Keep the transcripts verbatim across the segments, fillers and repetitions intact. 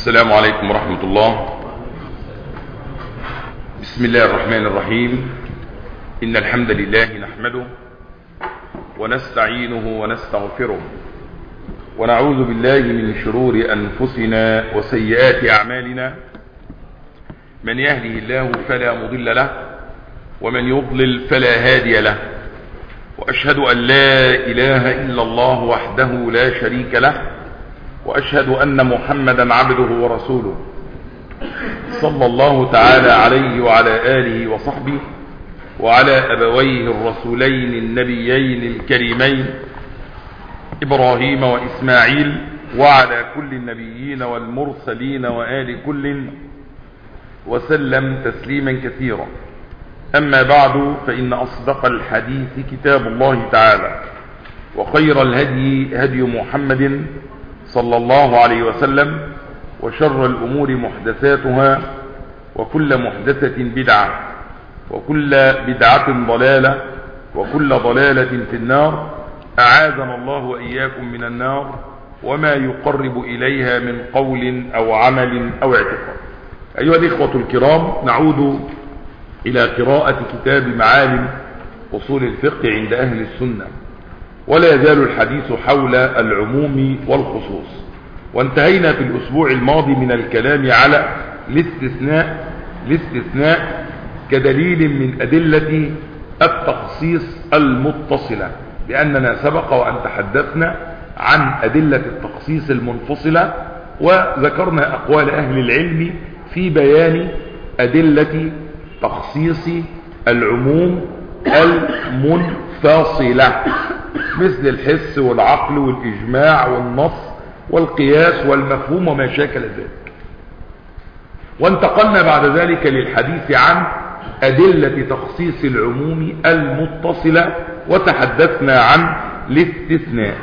السلام عليكم ورحمة الله. بسم الله الرحمن الرحيم. إن الحمد لله نحمده ونستعينه ونستغفره ونعوذ بالله من شرور أنفسنا وسيئات أعمالنا. من يهده الله فلا مضل له ومن يضلل فلا هادي له، وأشهد أن لا إله إلا الله وحده لا شريك له، وأشهد أن محمدا عبده ورسوله صلى الله تعالى عليه وعلى آله وصحبه وعلى أبويه الرسولين النبيين الكريمين إبراهيم وإسماعيل وعلى كل النبيين والمرسلين وآل كل وسلم تسليما كثيرا. أما بعد، فإن أصدق الحديث كتاب الله تعالى، وخير الهدي هدي محمد صلى الله عليه وسلم، وشر الأمور محدثاتها، وكل محدثة بدعة، وكل بدعة ضلالة، وكل ضلالة في النار. أعاذنا الله وإياكم من النار وما يقرب إليها من قول أو عمل أو اعتقاد. أيها الإخوة الكرام، نعود إلى قراءة كتاب معالم أصول الفقه عند أهل السنة، ولا يزال الحديث حول العموم والخصوص. وانتهينا في الأسبوع الماضي من الكلام على الاستثناء الاستثناء كدليل من أدلة التخصيص المتصلة، لأننا سبق وأن تحدثنا عن أدلة التخصيص المنفصلة، وذكرنا أقوال أهل العلم في بيان أدلة تخصيص العموم المنفصلة، مثل الحس والعقل والإجماع والنص والقياس والمفهوم وما شاكل ذلك. وانتقلنا بعد ذلك للحديث عن أدلة تخصيص العموم المتصلة، وتحدثنا عن الاستثناء.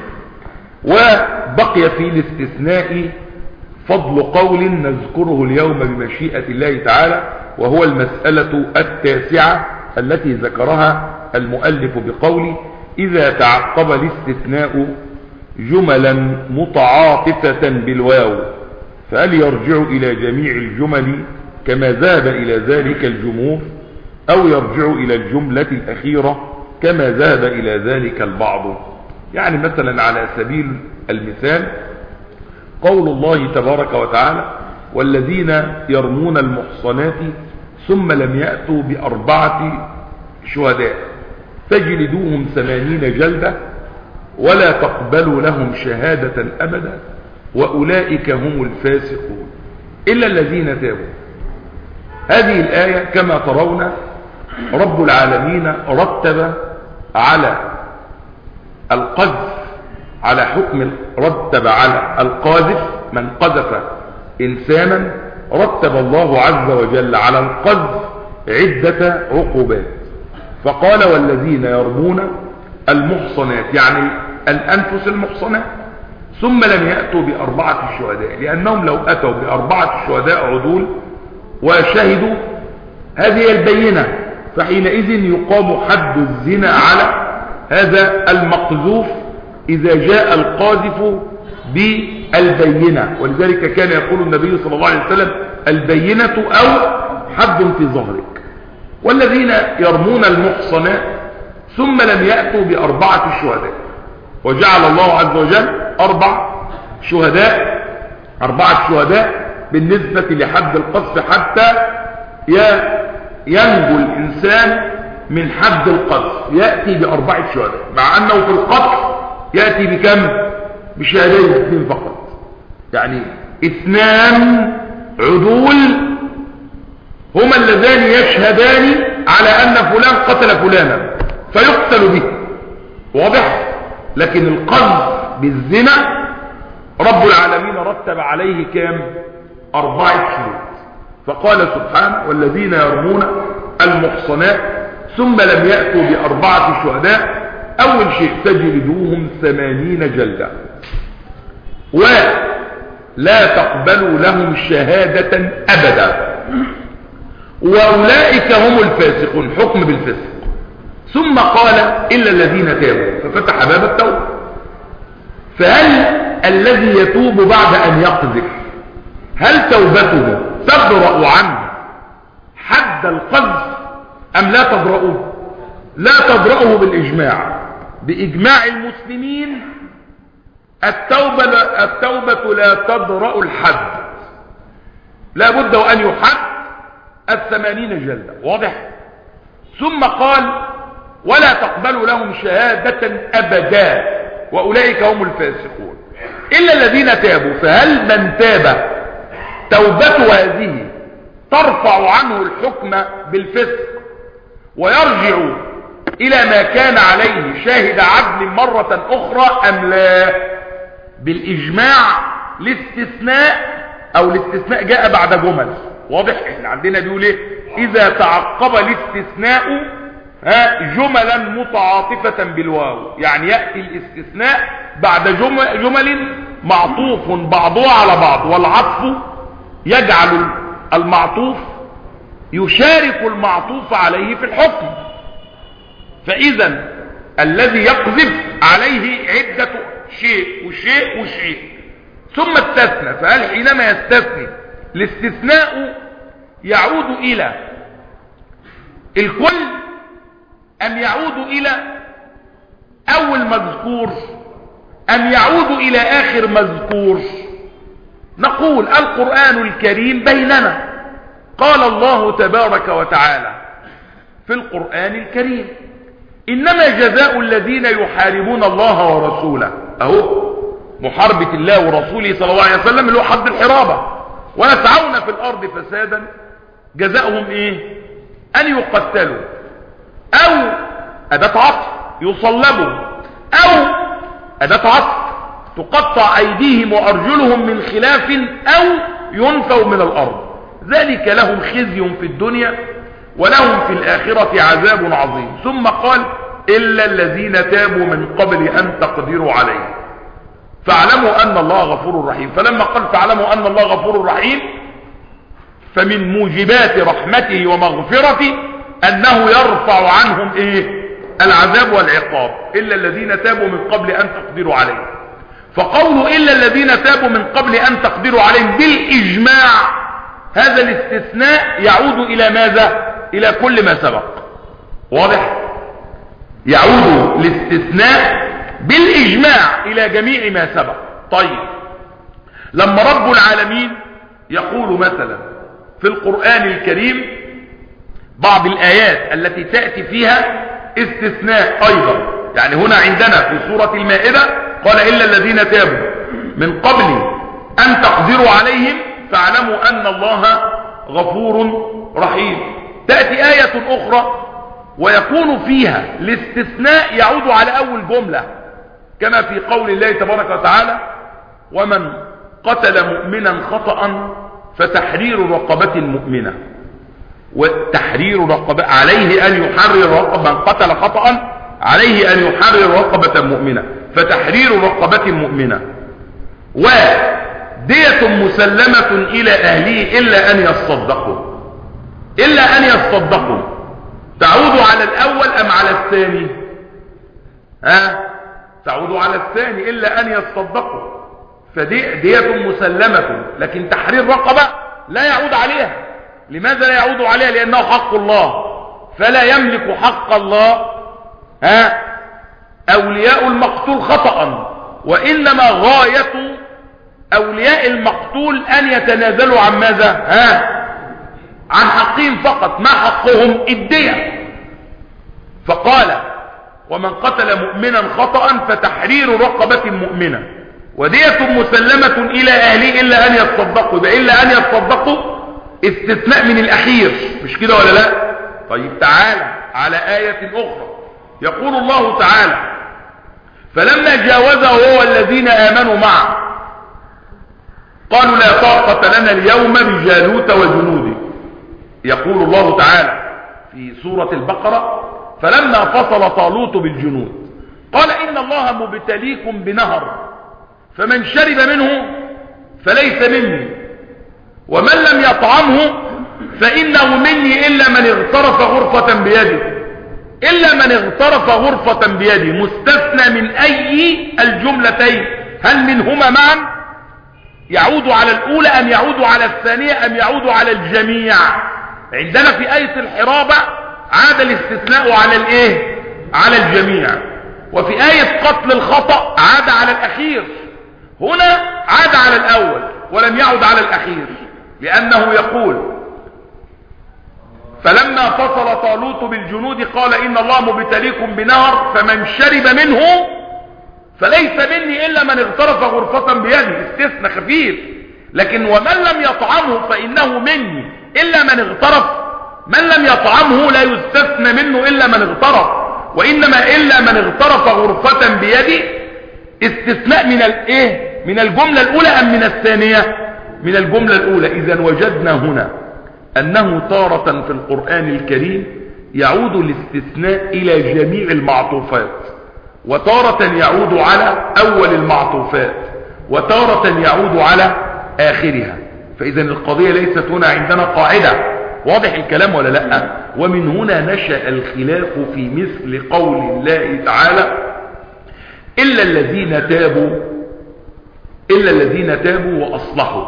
وبقي في الاستثناء فضل قول نذكره اليوم بمشيئة الله تعالى، وهو المسألة التاسعة التي ذكرها المؤلف بقوله: إذا تعقب الاستثناء جملا متعاطفة بالواو فهل يرجع إلى جميع الجمل كما ذهب إلى ذلك الجمهور، أو يرجع إلى الجملة الأخيرة كما ذهب إلى ذلك البعض؟ يعني مثلا على سبيل المثال قول الله تبارك وتعالى: والذين يرمون المحصنات ثم لم يأتوا بأربعة شهداء فاجلدوهم ثمانين جلدة ولا تقبلوا لهم شهادة أبدا وأولئك هم الفاسقون إلا الذين تابوا. هذه الآية كما ترون رب العالمين رتب على القذف على حكم رتب على القاذف من قذف إنسانا، رتب الله عز وجل على القذف عدة عقوبات، فقال: والذين يرمون المحصنات، يعني الأنفس المحصنات، ثم لم يأتوا بأربعة شهداء، لأنهم لو أتوا بأربعة شهداء عدول وشهدوا هذه البينة فحينئذ يقام حد الزنا على هذا المقذوف إذا جاء القاذف بالبينة. ولذلك كان يقول النبي صلى الله عليه وسلم: البينة أو حد في ظهرك. والذين يرمون المحصنات ثم لم يأتوا بأربعة شهداء، وجعل الله عز وجل أربع شهداء أربعة شهداء بالنسبة لحد القذف حتى ينجو الإنسان من حد القذف، يأتي بأربعة شهداء، مع أنه في القتل يأتي بكم؟ بشهادين اثنين فقط، يعني اثنان عدول هما اللذان يشهدان على أن فلان قتل فلانا فيقتل به، واضح؟ لكن القذف بالزنا رب العالمين رتب عليه كام؟ أربعة شهود، فقال سبحانه: والذين يرمون المحصنات ثم لم يأتوا بأربعة شهداء، أول شيء تجلدوهم ثمانين جلدة ولا تقبلوا لهم شهادة أبدا وأولئك هم الفاسقون، حكم بالفسق. ثم قال: إلا الذين تابوا، ففتح باب التوبة. فهل الذي يتوب بعد أن يقذف هل توبته تبرأ عنه حد القذف أم لا تبرأه؟ لا تبرأه بالإجماع، بإجماع المسلمين التوبة, التوبة لا تبرأ الحد، لا بد وأن يحد الثمانين جلدة. واضح؟ ثم قال ولا تقبل لهم شهادة أبدا وأولئك هم الفاسقون إلا الذين تابوا. فهل من تاب توبته هذه ترفع عنه الحكم بالفسق ويرجع إلى ما كان عليه شاهد عدل مرة أخرى أم لا؟ بالإجماع الاستثناء أو الاستثناء جاء بعد جمل. واضح؟ احنا عندنا بيقول ايه؟ إذا تعقب الاستثناء جملا متعاطفة بالواو، يعني يأتي الاستثناء بعد جمل, جمل معطوف بعضها على بعض، والعطف يجعل المعطوف يشارك المعطوف عليه في الحكم. فإذا الذي يقذف عليه عدة شيء وشيء وشيء ثم استثنى. فهل حينما يستثني الاستثناء يعود إلى الكل أم يعود إلى أول مذكور أم يعود إلى آخر مذكور؟ نقول القرآن الكريم بيننا. قال الله تبارك وتعالى في القرآن الكريم إنما جزاء الذين يحاربون الله ورسوله، أهو محاربة الله ورسوله صلى الله عليه وسلم اللي هو حد الحرابة، ويسعون في الأرض فسادا جزاؤهم إيه؟ أن يقتلوا أو أداة عطف يصلبوا أو أداة عطف تقطع أيديهم وأرجلهم من خلاف أو ينفوا من الأرض، ذلك لهم خزي في الدنيا ولهم في الآخرة عذاب عظيم. ثم قال إلا الذين تابوا من قبل أن تقدروا عليه فاعلموا أن الله غفور رحيم. فلما قال فاعلموا أن الله غفور رحيم فمن موجبات رحمته ومغفرته أنه يرفع عنهم إيه؟ العذاب والعقاب إلا الذين تابوا من قبل أن تقدروا عليه. فقولوا إلا الذين تابوا من قبل أن تقدروا عليهم بالإجماع، هذا الاستثناء يعود إلى ماذا؟ إلى كل ما سبق. واضح؟ يعود الاستثناء بالإجماع إلى جميع ما سبق. طيب لما رب العالمين يقول مثلا في القرآن الكريم بعض الآيات التي تأتي فيها استثناء أيضا، يعني هنا عندنا في سورة المائدة قال إلا الذين تابوا من قبل أن تقدروا عليهم فاعلموا أن الله غفور رحيم. تأتي آية أخرى ويكون فيها الاستثناء يعود على أول جملة كما في قول الله تبارك وتعالى ومن قتل مؤمنا خطأ فتحرير رقبة مؤمنة، وتحرير رقبة عليه أن يحرر رقبة، من قتل خطأ عليه أن يحرر رقبة مؤمنة فتحرير رقبة مؤمنة، ودية مسلمة إلى أهله إلا أن يصدقوا. إلا أن يصدقوا تعود على الأول أم على الثاني؟ ها؟ تعود على الثاني إلا أن يصدقوا. فدية مسلمة، لكن تحرير رقبة لا يعود عليها. لماذا لا يعود عليها؟ لأنه حق الله، فلا يملك حق الله ها أولياء المقتول خطأ، وإنما غاية أولياء المقتول أن يتنازلوا عن ماذا؟ ها عن حقهم فقط. ما حقهم؟ الدية. فقال ومن قتل مؤمنا خطأ فتحرير رقبة مؤمنة ودية مسلمة إلى أهله إلا أن يتصدقوا. إلا أن يتصدقوا استثناء من الأخير، مش كده ولا لا؟ طيب تعالى على آية أخرى يقول الله تعالى فلما جاوزه هو الذين آمنوا معه قالوا لا طاقة لنا اليوم بجالوت وجنوده. يقول الله تعالى في سورة البقرة فلما فصل طالوت بالجنود قال إن الله مبتليكم بنهر فمن شرب منه فليس مني ومن لم يطعمه فإنه مني إلا من اغترف غرفة بيده. إلا من اغترف غرفة بيده مستثنى من أي الجملتين؟ هل منهما معا؟ يعود على الأولى أم يعود على الثانية أم يعود على الجميع؟ عندنا في آية الحرابة عاد الاستثناء على الايه؟ على الجميع. وفي آية قتل الخطأ عاد على الأخير. هنا عاد على الأول ولم يعد على الأخير، لأنه يقول فلما فصل طالوت بالجنود قال إن الله مبتليكم بنهر فمن شرب منه فليس مني إلا من اغترف غرفة بيده، استثنى خفيف. لكن ومن لم يطعمه فإنه مني إلا من اغترف، من لم يطعمه لا يستثنى منه إلا من اغترف، وإنما إلا من اغترف غرفة بيده استثناء من الايه؟ من الجملة الأولى أم من الثانية؟ من الجملة الأولى. إذن وجدنا هنا أنه تارة في القرآن الكريم يعود الاستثناء إلى جميع المعطوفات، وتارة يعود على أول المعطوفات، وتارة يعود على آخرها. فإذا القضية ليست هنا عندنا قاعدة. واضح الكلام ولا لا؟ ومن هنا نشأ الخلاف في مثل قول الله تعالى إلا الذين تابوا إلا الذين تابوا وأصلحوا،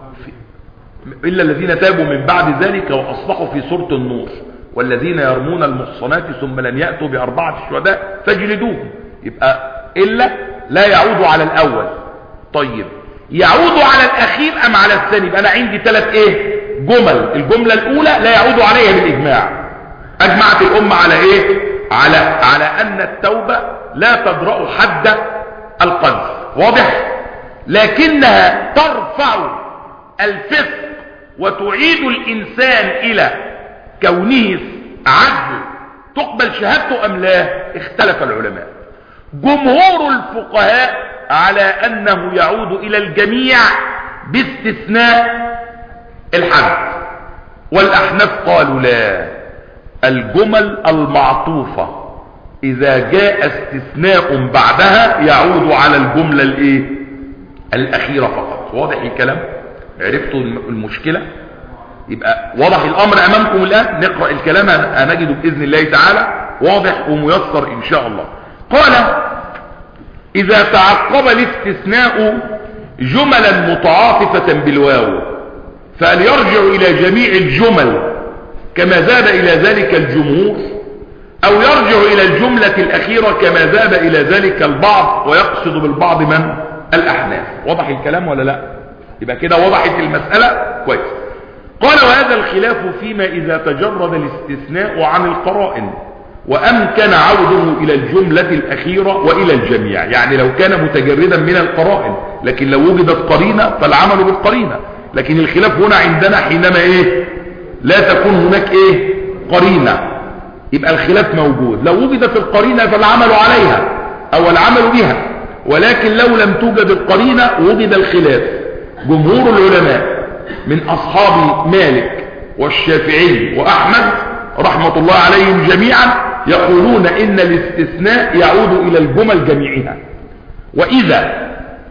إلا الذين تابوا من بعد ذلك وأصلحوا في سورة النور، والذين يرمون المحصنات ثم لم يأتوا بأربعة شهداء فاجلدوهم. يبقى إلا لا يعود على الأول. طيب يعود على الأخير أم على الثاني؟ يبقى أنا عندي ثلاث إيه؟ جمل. الجملة الأولى لا يعود عليها بالإجماع، أجمعت الأمة على إيه؟ على على أن التوبة لا تدرأ حد القذف. واضح؟ لكنها ترفع الفسق وتعيد الإنسان إلى كونه عدل تقبل شهادته أم لا؟ اختلف العلماء. جمهور الفقهاء على أنه يعود إلى الجميع باستثناء الحد، والأحناف قالوا لا، الجمل المعطوفة إذا جاء استثناء بعدها يعود على الجملة الإيه؟ الأخيرة فقط. واضح الكلام؟ عرفتوا المشكلة؟ يبقى واضح الأمر أمامكم الآن. نقرأ الكلام هنجده بإذن الله تعالى واضح وميسر إن شاء الله. قال إذا تعقب الاستثناء جملا متعاطفة بالواو فهل يرجع إلى جميع الجمل كما ذهب إلى ذلك الجمهور، أو يرجع إلى الجملة الأخيرة كما ذهب إلى ذلك البعض، ويقصد بالبعض من؟ الأحناف. واضح الكلام ولا لا؟ يبقى كده وضحت المسألة كويس. قال وهذا الخلاف فيما إذا تجرد الاستثناء عن القرائن وأمكن عوده إلى الجملة الأخيرة وإلى الجميع. يعني لو كان متجردا من القرائن، لكن لو وجدت قرينة فالعمل بالقرينة. لكن الخلاف هنا عندنا حينما إيه؟ لا تكون هناك إيه؟ قرينة، يبقى الخلاف موجود. لو وجدت القرينة فالعمل عليها أو العمل بها، ولكن لو لم توجد القرينة وجد الخلاف. جمهور العلماء من أصحاب مالك والشافعي وأحمد رحمة الله عليهم جميعا يقولون إن الاستثناء يعود إلى الجمل جميعها. وإذا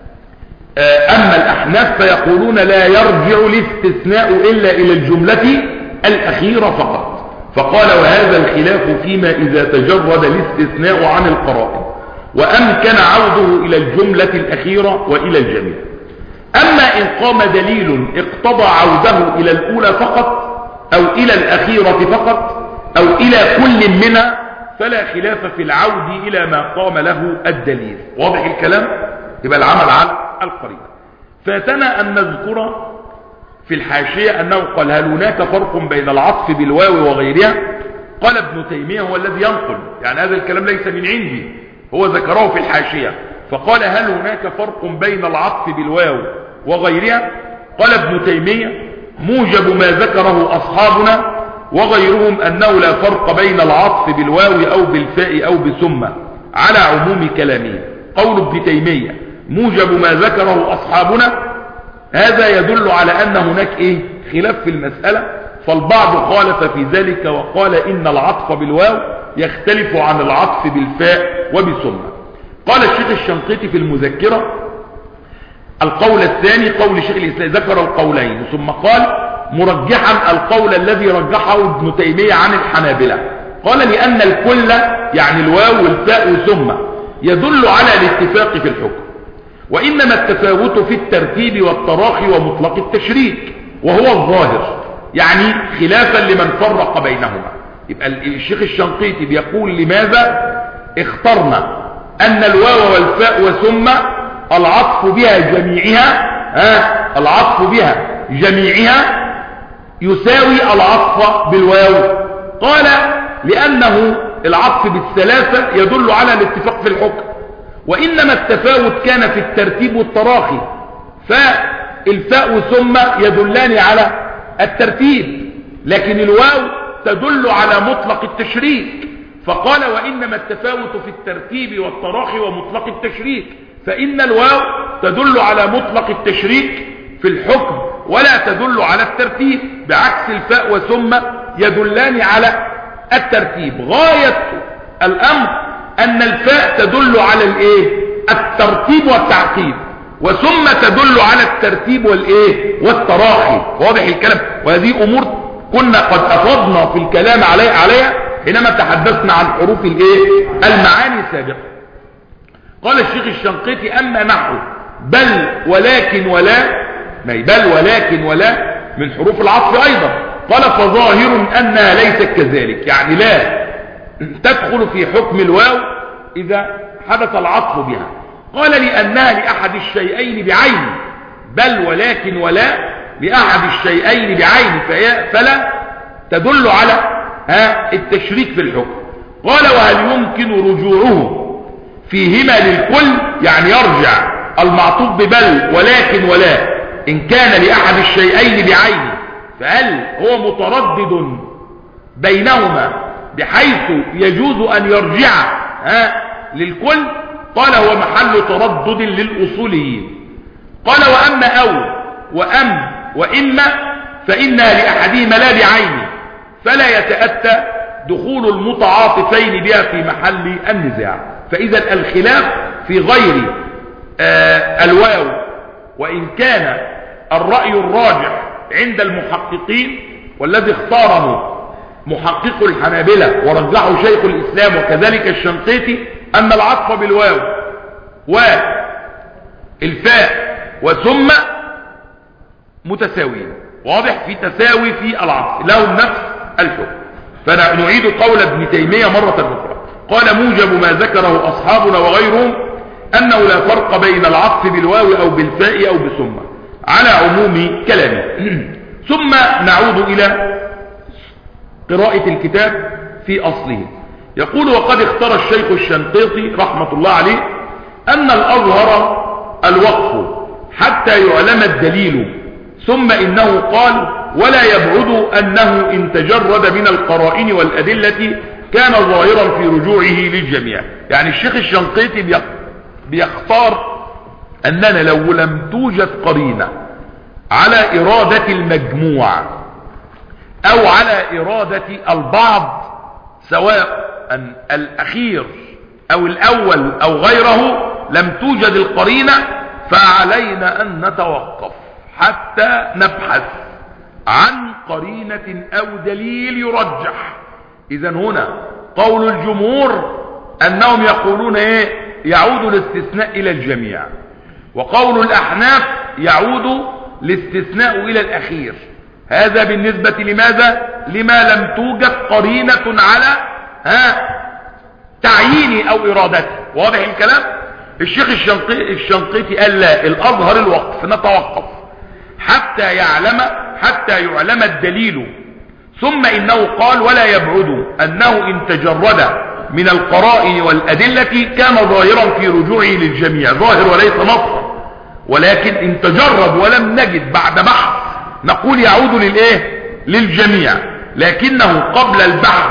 أما الأحناف فيقولون لا يرجع الاستثناء إلا إلى الجملة الأخيرة فقط. فقال وهذا الخلاف فيما إذا تجرد الاستثناء عن القرائن وأمكن عوده إلى الجملة الأخيرة وإلى الجميع. أما إن قام دليل اقتضى عوده إلى الأولى فقط أو إلى الأخيرة فقط أو إلى كل منها فلا خلاف في العود إلى ما قام له الدليل. واضح الكلام؟ يبقى العمل على القرينة. فاتنا أن نذكر في الحاشية أنه قال هل هناك فرق بين العطف بالواو وغيرها؟ قال ابن تيمية هو الذي ينقل، يعني هذا الكلام ليس من عندي، هو ذكره في الحاشية. فقال هل هناك فرق بين العطف بالواو وغيرها؟ قال ابن تيمية موجب ما ذكره أصحابنا وغيرهم أنه لا فرق بين العطف بالواو أو بالفاء أو بثم على عموم كلامه. قول ابن تيمية موجب ما ذكره أصحابنا هذا يدل على أن هناك إيه؟ خلاف في المسألة. فالبعض خالف في ذلك وقال إن العطف بالواو يختلف عن العطف بالفاء وبثم. قال الشيخ الشنقيطي في المذكرة القول الثاني قول شيخ الإسلام، ذكر القولين ثم قال مرجحا القول الذي رجحه ابن تيمية عن الحنابلة. قال لأن الكل يعني الواو والفاء ثم يدل على الاتفاق في الحكم، وإنما التفاوت في الترتيب والتراخي ومطلق التشريك وهو الظاهر، يعني خلافا لمن فرق بينهما. يبقى الشيخ الشنقيطي بيقول لماذا اخترنا أن الواو والفاء وثم العطف بها جميعها ها العطف بها جميعها يساوي العطف بالواو؟ قال لأنه العطف بالثلاثة يدل على الاتفاق في الحكم، وإنما التفاوت كان في الترتيب والتراخي، فالفاء ثم يدلان على الترتيب، لكن الواو تدل على مطلق التشريك. فقال وإنما التفاوت في الترتيب والتراخي ومطلق التشريك، فإن الواو تدل على مطلق التشريك في الحكم ولا تدل على الترتيب، بعكس الفاء وثم يدلان على الترتيب. غاية الأمر أن الفاء تدل على الايه الترتيب والتعقيب، وثم تدل على الترتيب والايه والتراخي. واضح الكلام؟ وهذه أمور كنا قد أفضنا في الكلام علي عليها حينما تحدثنا عن حروف الايه المعاني سابقا. قال الشيخ الشنقيطي أما نحو بل ولكن ولا، بل ولكن ولا من حروف العطف أيضا، قال فظاهر أنها ليست كذلك، يعني لا تدخل في حكم الواو إذا حدث العطف بها. قال لأنها لأحد الشيئين بعين، بل ولكن ولا لأحد الشيئين بعين، فلا تدل على ها التشريك في الحكم. قال وهل يمكن رجوعه فيهما للكل، يعني يرجع المعطوف ببل ولكن ولا إن كان لأحد الشيئين بعين، فهل هو متردد بينهما بحيث يجوز أن يرجع ها للكل؟ قال هو محل تردد للأصوليين. قال وأما أو وأم وإما فإنها لأحدهما لا بعين، فلا يتأتى دخول المتعاطفين بها في محل النزاع. فإذا الخلاف في غير آه الواو، وإن كان الرأي الراجح عند المحققين والذي اختاره محقق الحنابلة ورجحه شيخ الإسلام وكذلك الشنقيطي أن العطف بالواو والفاء وثم متساويين. واضح؟ في تساوي في العطف، لهم نفس الحكم. فنعيد قول ابن تيمية مرة أخرى. قال موجب ما ذكره أصحابنا وغيرهم أنه لا فرق بين العطف بالواو أو بالفاء أو بثم على عموم كلامه. ثم نعود إلى قراءة الكتاب في أصله. يقول وقد اختار الشيخ الشنقيطي رحمة الله عليه أن الأظهر الوقف حتى يعلم الدليل، ثم إنه قال ولا يبعد أنه إن تجرد من القرائن والأدلة كان ظاهرا في رجوعه للجميع. يعني الشيخ الشنقيطي بيختار أننا لو لم توجد قرينة على إرادة المجموع أو على إرادة البعض، سواء الأخير أو الأول أو غيره، لم توجد القرينة، فعلينا أن نتوقف حتى نبحث عن قرينة أو دليل يرجح. إذن هنا قول الجمهور أنهم يقولون إيه؟ يعود الاستثناء إلى الجميع، وقول الأحناف يعود الاستثناء إلى الأخير. هذا بالنسبة لماذا؟ لما لم توجد قرينة على ها تعيين أو إرادته. واضح الكلام؟ الشيخ الشنقيطي الشنقيطي قال لا، الأظهر الوقف، نتوقف حتى يعلم حتى يعلم الدليل. ثم إنه قال ولا يبعد أنه إن تجرد من القرائن والأدلة كان ظاهرا في رجوعه للجميع، ظاهر وليس نصا، ولكن إن تجرد ولم نجد بعد بحث نقول يعود للإيه؟ للجميع. لكنه قبل البحث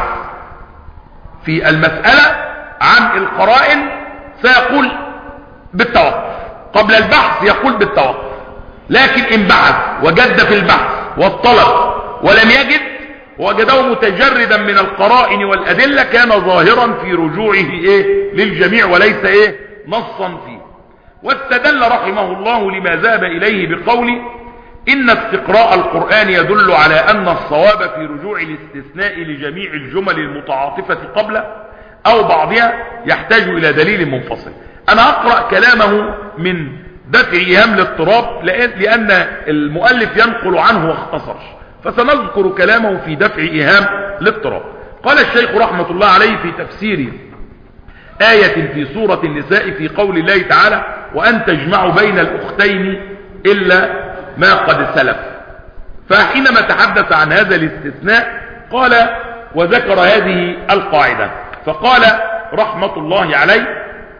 في المسألة عن القرائن سيقول بالتوقف، قبل البحث يقول بالتوقف. لكن إن بحث وجد في البحث والطلب ولم يجد وجده متجردا من القرائن والأدلة كان ظاهرا في رجوعه إيه؟ للجميع وليس إيه؟ نصا فيه. واستدل رحمه الله لما ذهب إليه بقوله إن استقراء القرآن يدل على أن الصواب في رجوع الاستثناء لجميع الجمل المتعاطفة قبله أو بعضها يحتاج إلى دليل منفصل. أنا أقرأ كلامه من دفع إيهام الاضطراب، لأن المؤلف ينقل عنه واختصر، فسنذكر كلامه في دفع إيهام الاضطراب. قال الشيخ رحمة الله عليه في تفسير آية في سورة النساء في قول الله تعالى: وأن تجمعوا بين الأختين إلا ما قد سلف. فحينما تحدث عن هذا الاستثناء قال وذكر هذه القاعدة، فقال رحمة الله عليه: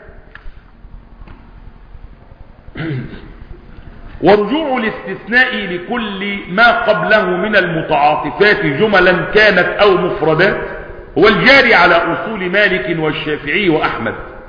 ورجوع الاستثناء لكل ما قبله من المتعاطفات جملا كانت أو مفردات هو الجاري على أصول مالك والشافعي وأحمد.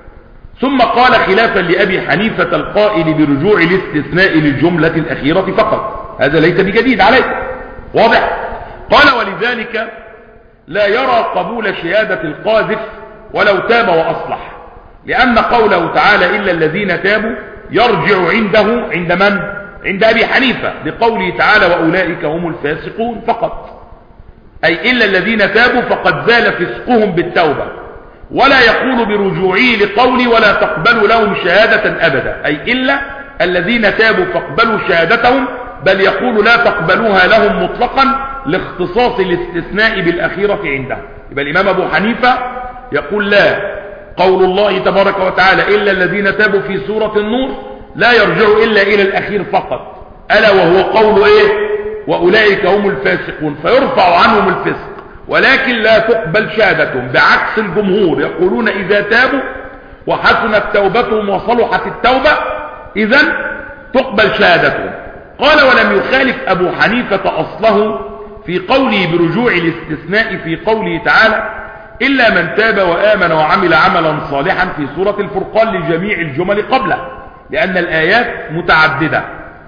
ثم قال خلافا لأبي حنيفة القائل برجوع الاستثناء للجملة الأخيرة فقط، هذا ليس بجديد عليه، واضح؟ قال ولذلك لا يرى قبول شهادة القاذف ولو تاب وأصلح، لأن قوله تعالى إلا الذين تابوا يرجع عنده عند من؟ عند أبي حنيفة بقوله تعالى وأولئك هم الفاسقون فقط، أي إلا الذين تابوا فقد زال فسقهم بالتوبة، ولا يقول برجوعه لقولي ولا تقبلوا لهم شهادة أبدا، أي إلا الذين تابوا فاقبلوا شهادتهم، بل يقول لا تقبلوها لهم مطلقا لاختصاص الاستثناء بالأخيرة عنده. يبقى الإمام أبو حنيفة يقول لا، قول الله تبارك وتعالى إلا الذين تابوا في سورة النور لا يرجع إلا إلى الأخير فقط، ألا وهو قول إيه؟ وأولئك هم الفاسقون، فيرفع عنهم الفسق، ولكن لا تقبل شهادتهم، بعكس الجمهور يقولون إذا تابوا وحسنت توبتهم وصلحت التوبة إذن تقبل شهادتهم. قال ولم يخالف أبو حنيفة أصله في قوله برجوع الاستثناء في قوله تعالى إلا من تاب وآمن وعمل عملا صالحا في سورة الفرقان لجميع الجمل قبله، لأن الآيات متعددة.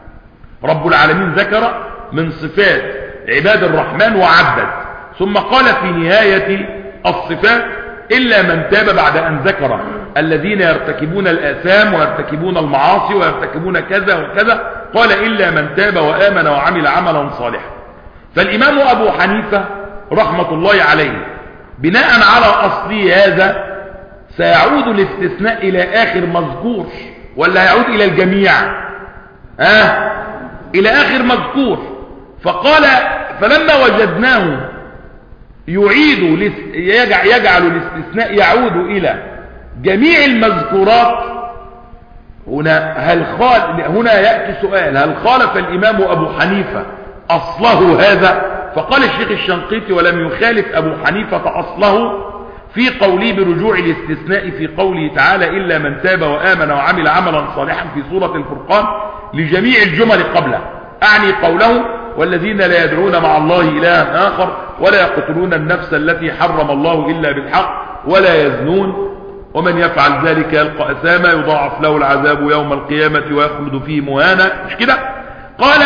رب العالمين ذكر من صفات عباد الرحمن وعدد، ثم قال في نهاية الصفات إلا من تاب بعد أن ذكر الذين يرتكبون الآثام ويرتكبون المعاصي ويرتكبون كذا وكذا، قال إلا من تاب وآمن وعمل عملا صالحا. فالإمام أبو حنيفة رحمة الله عليه بناء على أصلي هذا سيعود الاستثناء إلى آخر مذكور ولا يعود إلى الجميع؟ آه إلى آخر مذكور. فقال فلما وجدناه يعيد يجعل الاستثناء يعود إلى جميع المذكورات، هنا هل خال هنا يأتي سؤال: هل خالف الإمام أبو حنيفة أصله هذا؟ فقال الشيخ الشنقيطي ولم يخالف أبو حنيفة أصله في قوله برجوع الاستثناء في قوله تعالى إلا من تاب وآمن وعمل عملا صالحا في سورة الفرقان لجميع الجمل قبله، أعني قوله والذين لا يدعون مع الله إلها آخر ولا يقتلون النفس التي حرم الله إلا بالحق ولا يزنون ومن يفعل ذلك يلقى أثاما يضاعف له العذاب يوم القيامة ويخلد فيه مهانا. مش كده؟ قال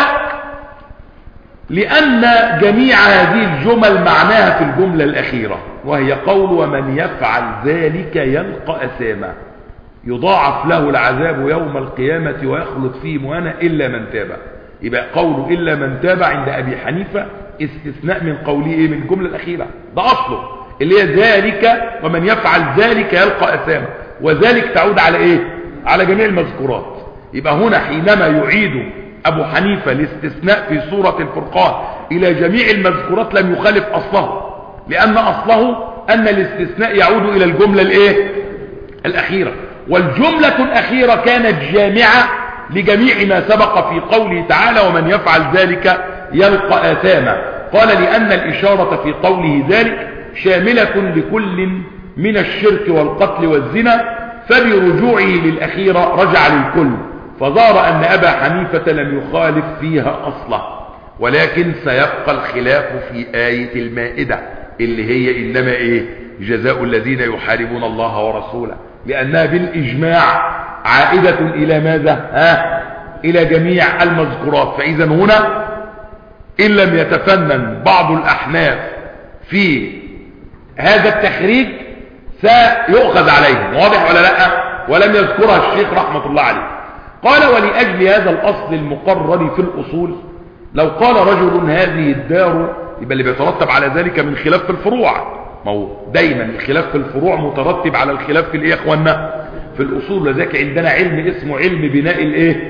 لأن جميع هذه الجمل معناها في الجملة الأخيرة، وهي قول ومن يفعل ذلك يلقى أثاما يضاعف له العذاب يوم القيامة ويخلد فيه مهانا إلا من تاب. يبقى قوله إلا من تاب عند أبي حنيفة استثناء من قوله إيه؟ من الجملة الأخيرة، ده أصله اللي هي ذلك ومن يفعل ذلك يلقى أثاما، وذلك تعود على إيه؟ على جميع المذكورات. يبقى هنا حينما يعيد أبو حنيفة الاستثناء في سورة الفرقان إلى جميع المذكورات لم يخالف أصله، لأن أصله أن الاستثناء يعود إلى الجملة الإيه؟ الأخيرة، والجملة الأخيرة كانت جامعة لجميع ما سبق في قوله تعالى ومن يفعل ذلك يلقى آثاما. قال لأن الإشارة في قوله ذلك شاملة لكل من الشرك والقتل والزنا، فبرجوعه للأخيرة رجع للكل، فظهر أن أبا حنيفة لم يخالف فيها أصلا، ولكن سيبقى الخلاف في آية المائدة اللي هي إنما إيه؟ جزاء الذين يحاربون الله ورسوله، لأنها بالإجماع عائدة إلى ماذا؟ ها؟ إلى جميع المذكورات. فإذا هنا إن لم يتفنن بعض الأحناف في هذا التخريج سيؤخذ عليهم، واضح ولا لا؟ ولم يذكرها الشيخ رحمة الله عليه. قال ولأجل هذا الأصل المقرر في الأصول لو قال رجل هذه الدار، يبقى اللي بيترتب على ذلك من خلاف في الفروع، ما هو دايما الخلاف في الفروع مترتب على الخلاف في الايه يا اخوانا؟ في الأصول. لذلك عندنا علم اسمه علم بناء الايه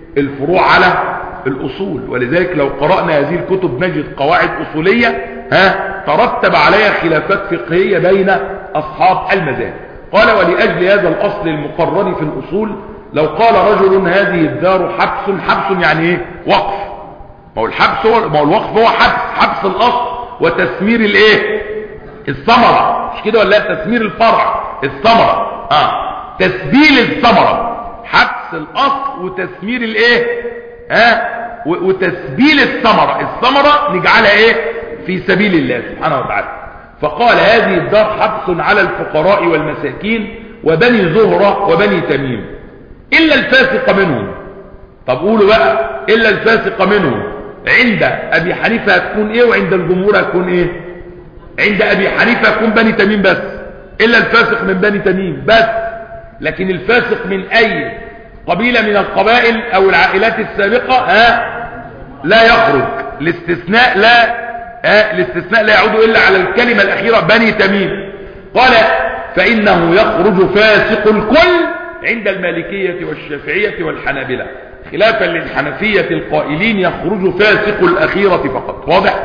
الفروع على الأصول. ولذلك لو قرأنا هذه الكتب نجد قواعد أصولية ها ترتب عليها خلافات فقهية بين أصحاب المذاهب. قال ولأجل هذا الأصل المقرر في الأصول لو قال رجل هذه الدار حبس، حبس يعني ايه؟ وقف. ما هو الحبس هو ما هو الوقف هو حبس، حبس الأصل وتسمير الايه؟ الثمرة، مش كده ولا تسمير الفرع الثمرة، اه تسبيل الثمرة، حبس الأصل وتسمير الايه؟ ها وتسبيل الثمرة، الثمرة نجعلها ايه؟ في سبيل الله سبحانه وتعالى. فقال هذه الدار حبس على الفقراء والمساكين وبني زهرة وبني تميم إلا الفاسق منهم. طب قولوا بقى إلا الفاسق منهم، عند أبي حنيفة هتكون إيه وعند الجمهور هتكون إيه؟ عند أبي حنيفة هتكون بني تميم بس، إلا الفاسق من بني تميم بس. لكن الفاسق من أي قبيلة من القبائل أو العائلات السابقة ها لا يخرج. الاستثناء لا آه الاستثناء لا يعود إلا على الكلمة الأخيرة بني تميم. قال فإنه يخرج فاسق الكل عند المالكية والشافعية والحنابلة، خلافا للحنفية القائلين يخرج فاسق الأخيرة فقط. واضح؟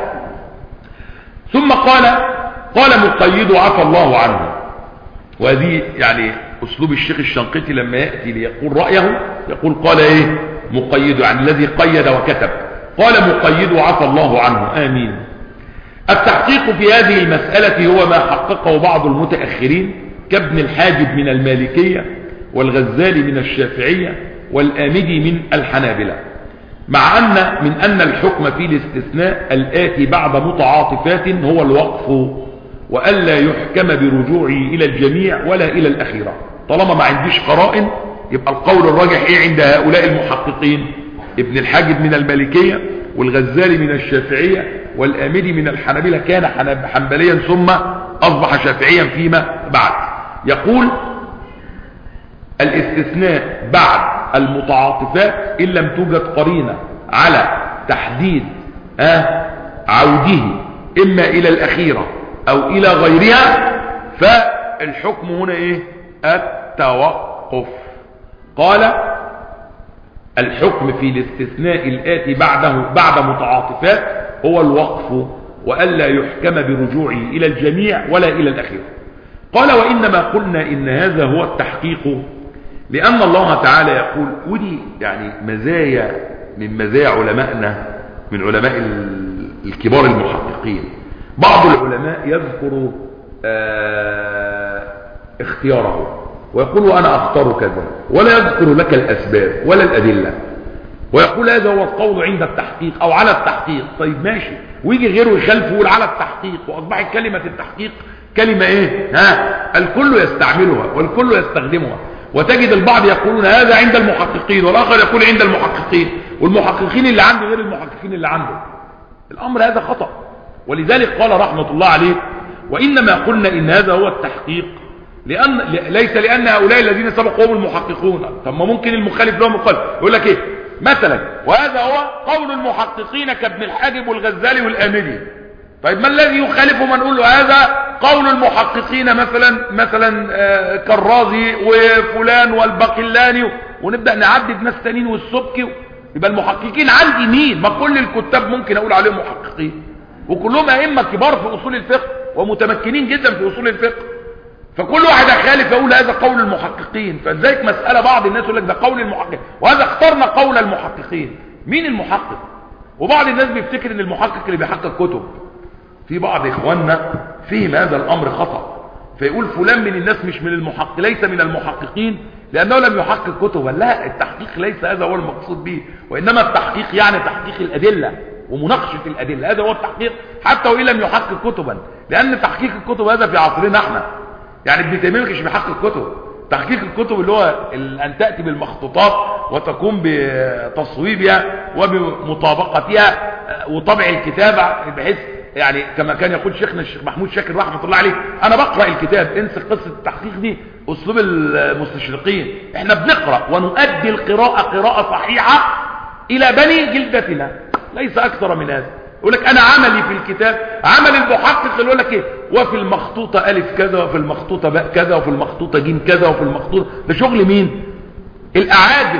ثم قال قال مقيد عفى الله عنه. وهذه يعني أسلوب الشيخ الشنقيطي لما يأتي ليقول رأيه يقول قال إيه؟ مقيد، يعني الذي قيد وكتب. قال مقيد عفى الله عنه. آمين. التحقيق في هذه المسألة هو ما حققه بعض المتأخرين كابن الحاجب من المالكية والغزالي من الشافعية والآمدي من الحنابلة، مع أن من أن الحكم في الاستثناء الآتي بعد متعاطفات هو الوقف، وألا يحكم برجوعه إلى الجميع ولا إلى الأخيرة. طالما ما عنديش قرائن يبقى القول الراجح إيه عند هؤلاء المحققين؟ ابن الحاجب من المالكية والغزالي من الشافعية والآمدي من الحنابلة، كان حنبليا ثم أصبح شافعيا فيما بعد. يقول الاستثناء بعد المتعاطفات إن لم توجد قرينة على تحديد آه عوده إما إلى الأخيرة أو إلى غيرها، فالحكم هنا إيه؟ التوقف. قال الحكم في الاستثناء الآتي بعده بعد متعاطفات هو الوقف، وألا يحكم برجوعه إلى الجميع ولا إلى الأخير. قال وإنما قلنا إن هذا هو التحقيق لأن الله تعالى يقول، ودي يعني مزايا من مزايا علمائنا من علماء الكبار المحققين. بعض العلماء يذكر آه اختياره ويقول أنا أختار كذا، ولا يذكر لك الأسباب ولا الأدلة، ويقول هذا هو القول عند التحقيق أو على التحقيق. طيب ماشي، ويجي غيره يخالفه ويقول على التحقيق، وأصبحت كلمة التحقيق كلمة إيه؟ ها الكل يستعملها والكل يستخدمها. وتجد البعض يقولون هذا عند المحققين، والآخر يقول عند المحققين، والمحققين اللي عنده غير المحققين اللي عنده. الأمر هذا خطأ. ولذلك قال رحمة الله عليه وإنما قلنا إن هذا هو التحقيق لأن ليس لأن هؤلاء الذين سبقوا هم المحققون. طب ما ممكن المخالف لهم مخالف يقول لك إيه مثلا وهذا هو قول المحققين كابن الحاجب والغزالي والآمدي. طيب ما الذي يخالفه؟ ما نقول له هذا قول المحققين مثلا مثلا آه كالرازي وفلان والباقلاني، ونبدأ نعدد ناس تانيين والسبكي. يبقى المحققين عندي مين؟ ما كل الكتاب ممكن اقول عليهم محققين، وكلهم ائمه كبار في اصول الفقه ومتمكنين جدا في اصول الفقه. فكل واحد خالف يقول هذا قول المحققين. فلذلك مسألة بعض الناس يقول لك ده قول المحققين، وهذا اخترنا قول المحققين. مين المحقق؟ وبعض الناس بيفتكر ان المحقق اللي بيحقق كتب. في بعض اخواننا فهم هذا الامر خطأ، فيقول فلان من الناس مش من المحقق، ليس من المحققين لانه لم يحقق كتبا. لا، التحقيق ليس هذا هو المقصود به، وانما التحقيق يعني تحقيق الادله ومناقشه الادله، هذا هو التحقيق حتى وان لم يحقق كتبا. لان تحقيق الكتب هذا في عصرنا احنا، يعني ابن تيميه مش بيحقق كتب. تحقيق الكتب اللي هو ان تاتي بالمخطوطات وتقوم بتصويبها وبمطابقتها وطبع الكتاب، بحيث يعني كما كان يقول شيخنا الشيخ محمود شاكر رحمه الله عليه، انا بقرا الكتاب انسى قصه التحقيق دي اسلوب المستشرقين. احنا بنقرا ونؤدي القراءه قراءه صحيحه الى بني جلدتنا، ليس اكثر من هذا. يقول لك انا عملي في الكتاب عمل المحقق اللي يقول لك ايه وفي المخطوطه الف كذا وفي المخطوطه باء كذا وفي المخطوطه جيم كذا وفي المخطوطه. ده شغل مين؟ الاعاجم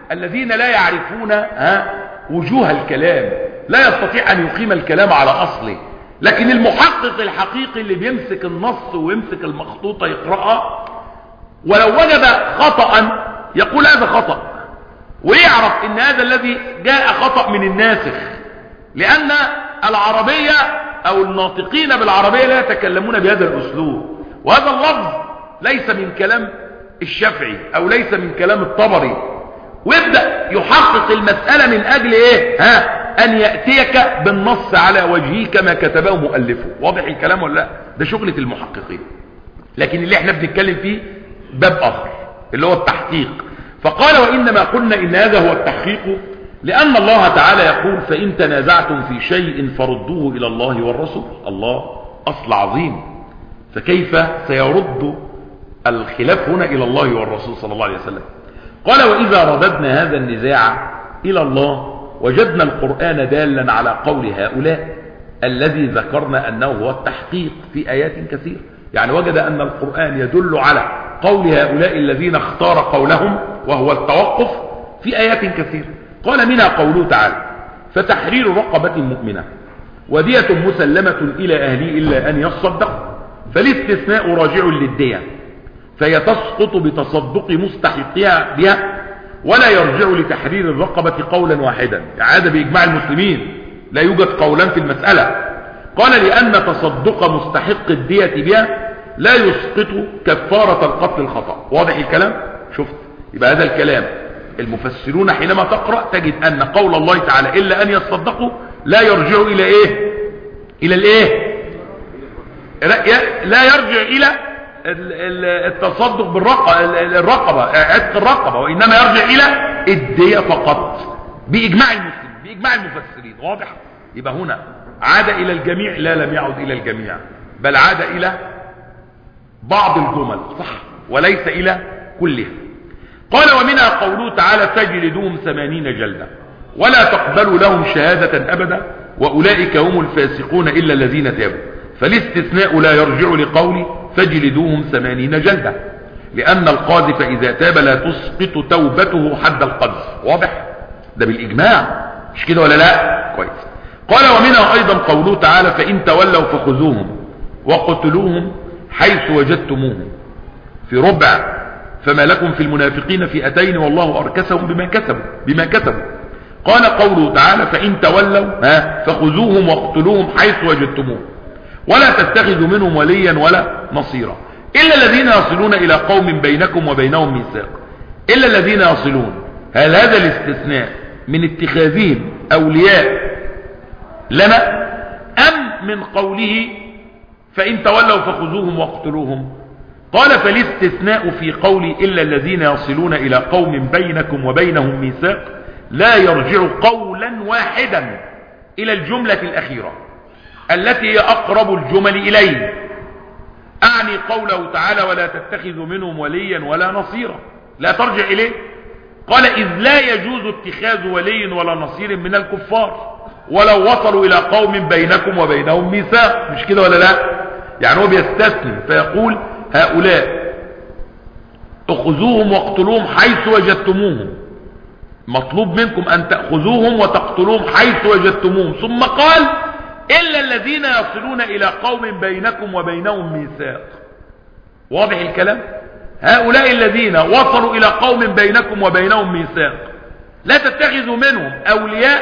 الذين لا يعرفون ها وجوه الكلام، لا يستطيع أن يقيم الكلام على أصله. لكن المحقق الحقيقي اللي بيمسك النص ويمسك المخطوطة يقرأها، ولو وجد خطأ يقول هذا خطأ، ويعرف ان هذا الذي جاء خطأ من الناسخ، لأن العربية أو الناطقين بالعربية لا يتكلمون بهذا الأسلوب، وهذا اللفظ ليس من كلام الشافعي أو ليس من كلام الطبري، ويبدأ يحقق المسألة من أجل إيه؟ ها أن يأتيك بالنص على وجهه كما كتبه مؤلفه. واضح الكلام ولا لا؟ ده شغلة المحققين. لكن اللي احنا بنتكلم فيه باب آخر اللي هو التحقيق. فقال وإنما قلنا إن هذا هو التحقيق لأن الله تعالى يقول فإن تنازعتم في شيء فردوه إلى الله والرسول. الله أصل عظيم، فكيف سيرد الخلاف هنا إلى الله والرسول صلى الله عليه وسلم؟ قال وإذا رددنا هذا النزاع إلى الله وجدنا القرآن دالا على قول هؤلاء الذي ذكرنا أنه هو التحقيق في آيات كثيرة. يعني وجد أن القرآن يدل على قول هؤلاء الذين اختار قولهم وهو التوقف في آيات كثيرة. قال منها قوله تعالى فتحرير رقبة مؤمنة ودية مسلمة إلى أهله إلا أن يصدقوا، فالاستثناء راجع للدية، فهي تسقط بتصدق مستحقها بها ولا يرجع لتحرير الرقبة قولا واحدا. هذا بإجماع المسلمين، لا يوجد قولان في المسألة. قال لأن تصدق مستحق الدية بها لا يسقط كفارة القتل الخطأ. واضح الكلام؟ شفت؟ يبقى هذا الكلام المفسرون حينما تقرأ تجد أن قول الله تعالى إلا أن يصدقوا لا يرجع إلى إيه؟ إلى الإيه؟ لا يرجع إلى التصدق بالرقبة، عتق الرقبة، وإنما يرجع إلى الدية فقط بإجماع المسلمين، بإجماع المفسرين. واضح؟ يبقى هنا عاد إلى الجميع؟ لا، لم يعد إلى الجميع، بل عاد إلى بعض الجمل، صح، وليس إلى كلها. قال ومنها قوله تعالى فاجلدوهم ثمانين جلدة ولا تقبلوا لهم شهادة أبدا وأولئك هم الفاسقون إلا الذين تابوا، فالاستثناء لا يرجع لقول فاجلدوهم ثمانين جلدة، لأن القاذف إذا تاب لا تسقط توبته حد القذف. واضح؟ ده بالإجماع، مش كده ولا لا؟ كويس. قال ومنها أيضا قوله تعالى فإن تولوا فخذوهم وقتلوهم حيث وجدتموهم، في ربع فما لكم في المنافقين فئتين والله أركسهم بما كسبوا بما كسبوا. قال قوله تعالى فإن تولوا ها فخذوهم واقتلوهم حيث وجدتموهم ولا تتخذوا منهم وليا ولا نصيرا إلا الذين يصلون إلى قوم بينكم وبينهم ميثاق. إلا الذين يصلون، هل هذا الاستثناء من اتخاذهم أولياء لنا أم من قوله فإن تولوا فخذوهم واقتلوهم؟ قال فالاستثناء في قول إلا الذين يصلون إلى قوم بينكم وبينهم ميثاق لا يرجع قولا واحدا إلى الجملة الأخيرة التي هي أقرب الجمل إليه، أعني قوله تعالى ولا تتخذوا منهم وليا ولا نصيرا، لا ترجع إليه. قال إذ لا يجوز اتخاذ ولي ولا نصير من الكفار ولو وصلوا إلى قوم بينكم وبينهم ميثاق، مش كده ولا لا؟ يعني هو بيستثني فيقول هؤلاء اخذوهم واقتلوهم حيث وجدتموهم، مطلوب منكم أن تأخذوهم وتقتلوهم حيث وجدتموهم، ثم قال إلا الذين يصلون إلى قوم بينكم وبينهم ميثاق. واضح الكلام؟ هؤلاء الذين وصلوا إلى قوم بينكم وبينهم ميثاق لا تتخذوا منهم أولياء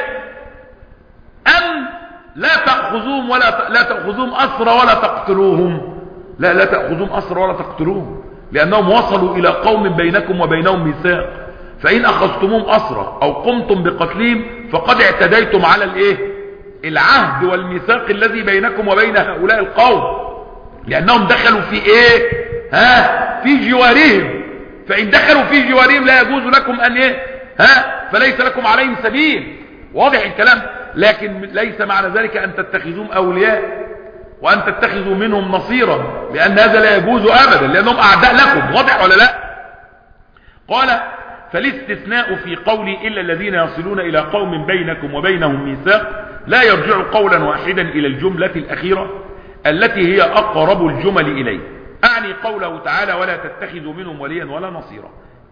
أم لا تأخذوهم ولا ت... لا تأخذوهم أسرى ولا تقتلوهم. لا لا تأخذوهم أسرى ولا تقتلوهم، لأنهم وصلوا إلى قوم بينكم وبينهم ميثاق، فإن أخذتموهم أسرى أو قمتم بقتلهم فقد اعتديتم على الإيه؟ العهد والميثاق الذي بينكم وبين هؤلاء القوم، لأنهم دخلوا في إيه؟ ها؟ في جوارهم، فإن دخلوا في جوارهم لا يجوز لكم أن إيه؟ ها؟ فليس لكم عليهم سبيل. واضح الكلام؟ لكن ليس معنى ذلك أن تتخذوهم أولياء وأن تتخذوا منهم نصيرا، لأن هذا لا يجوز أبدا، لأنهم أعداء لكم. واضح ولا لا؟ قال فالاستثناء في قولي إلا الذين يصلون إلى قوم بينكم وبينهم ميثاق لا يرجع قولا واحدا إلى الجملة الأخيرة التي هي أقرب الجمل إليه، أعني قوله تعالى ولا تتخذوا منهم وليا ولا نصيرا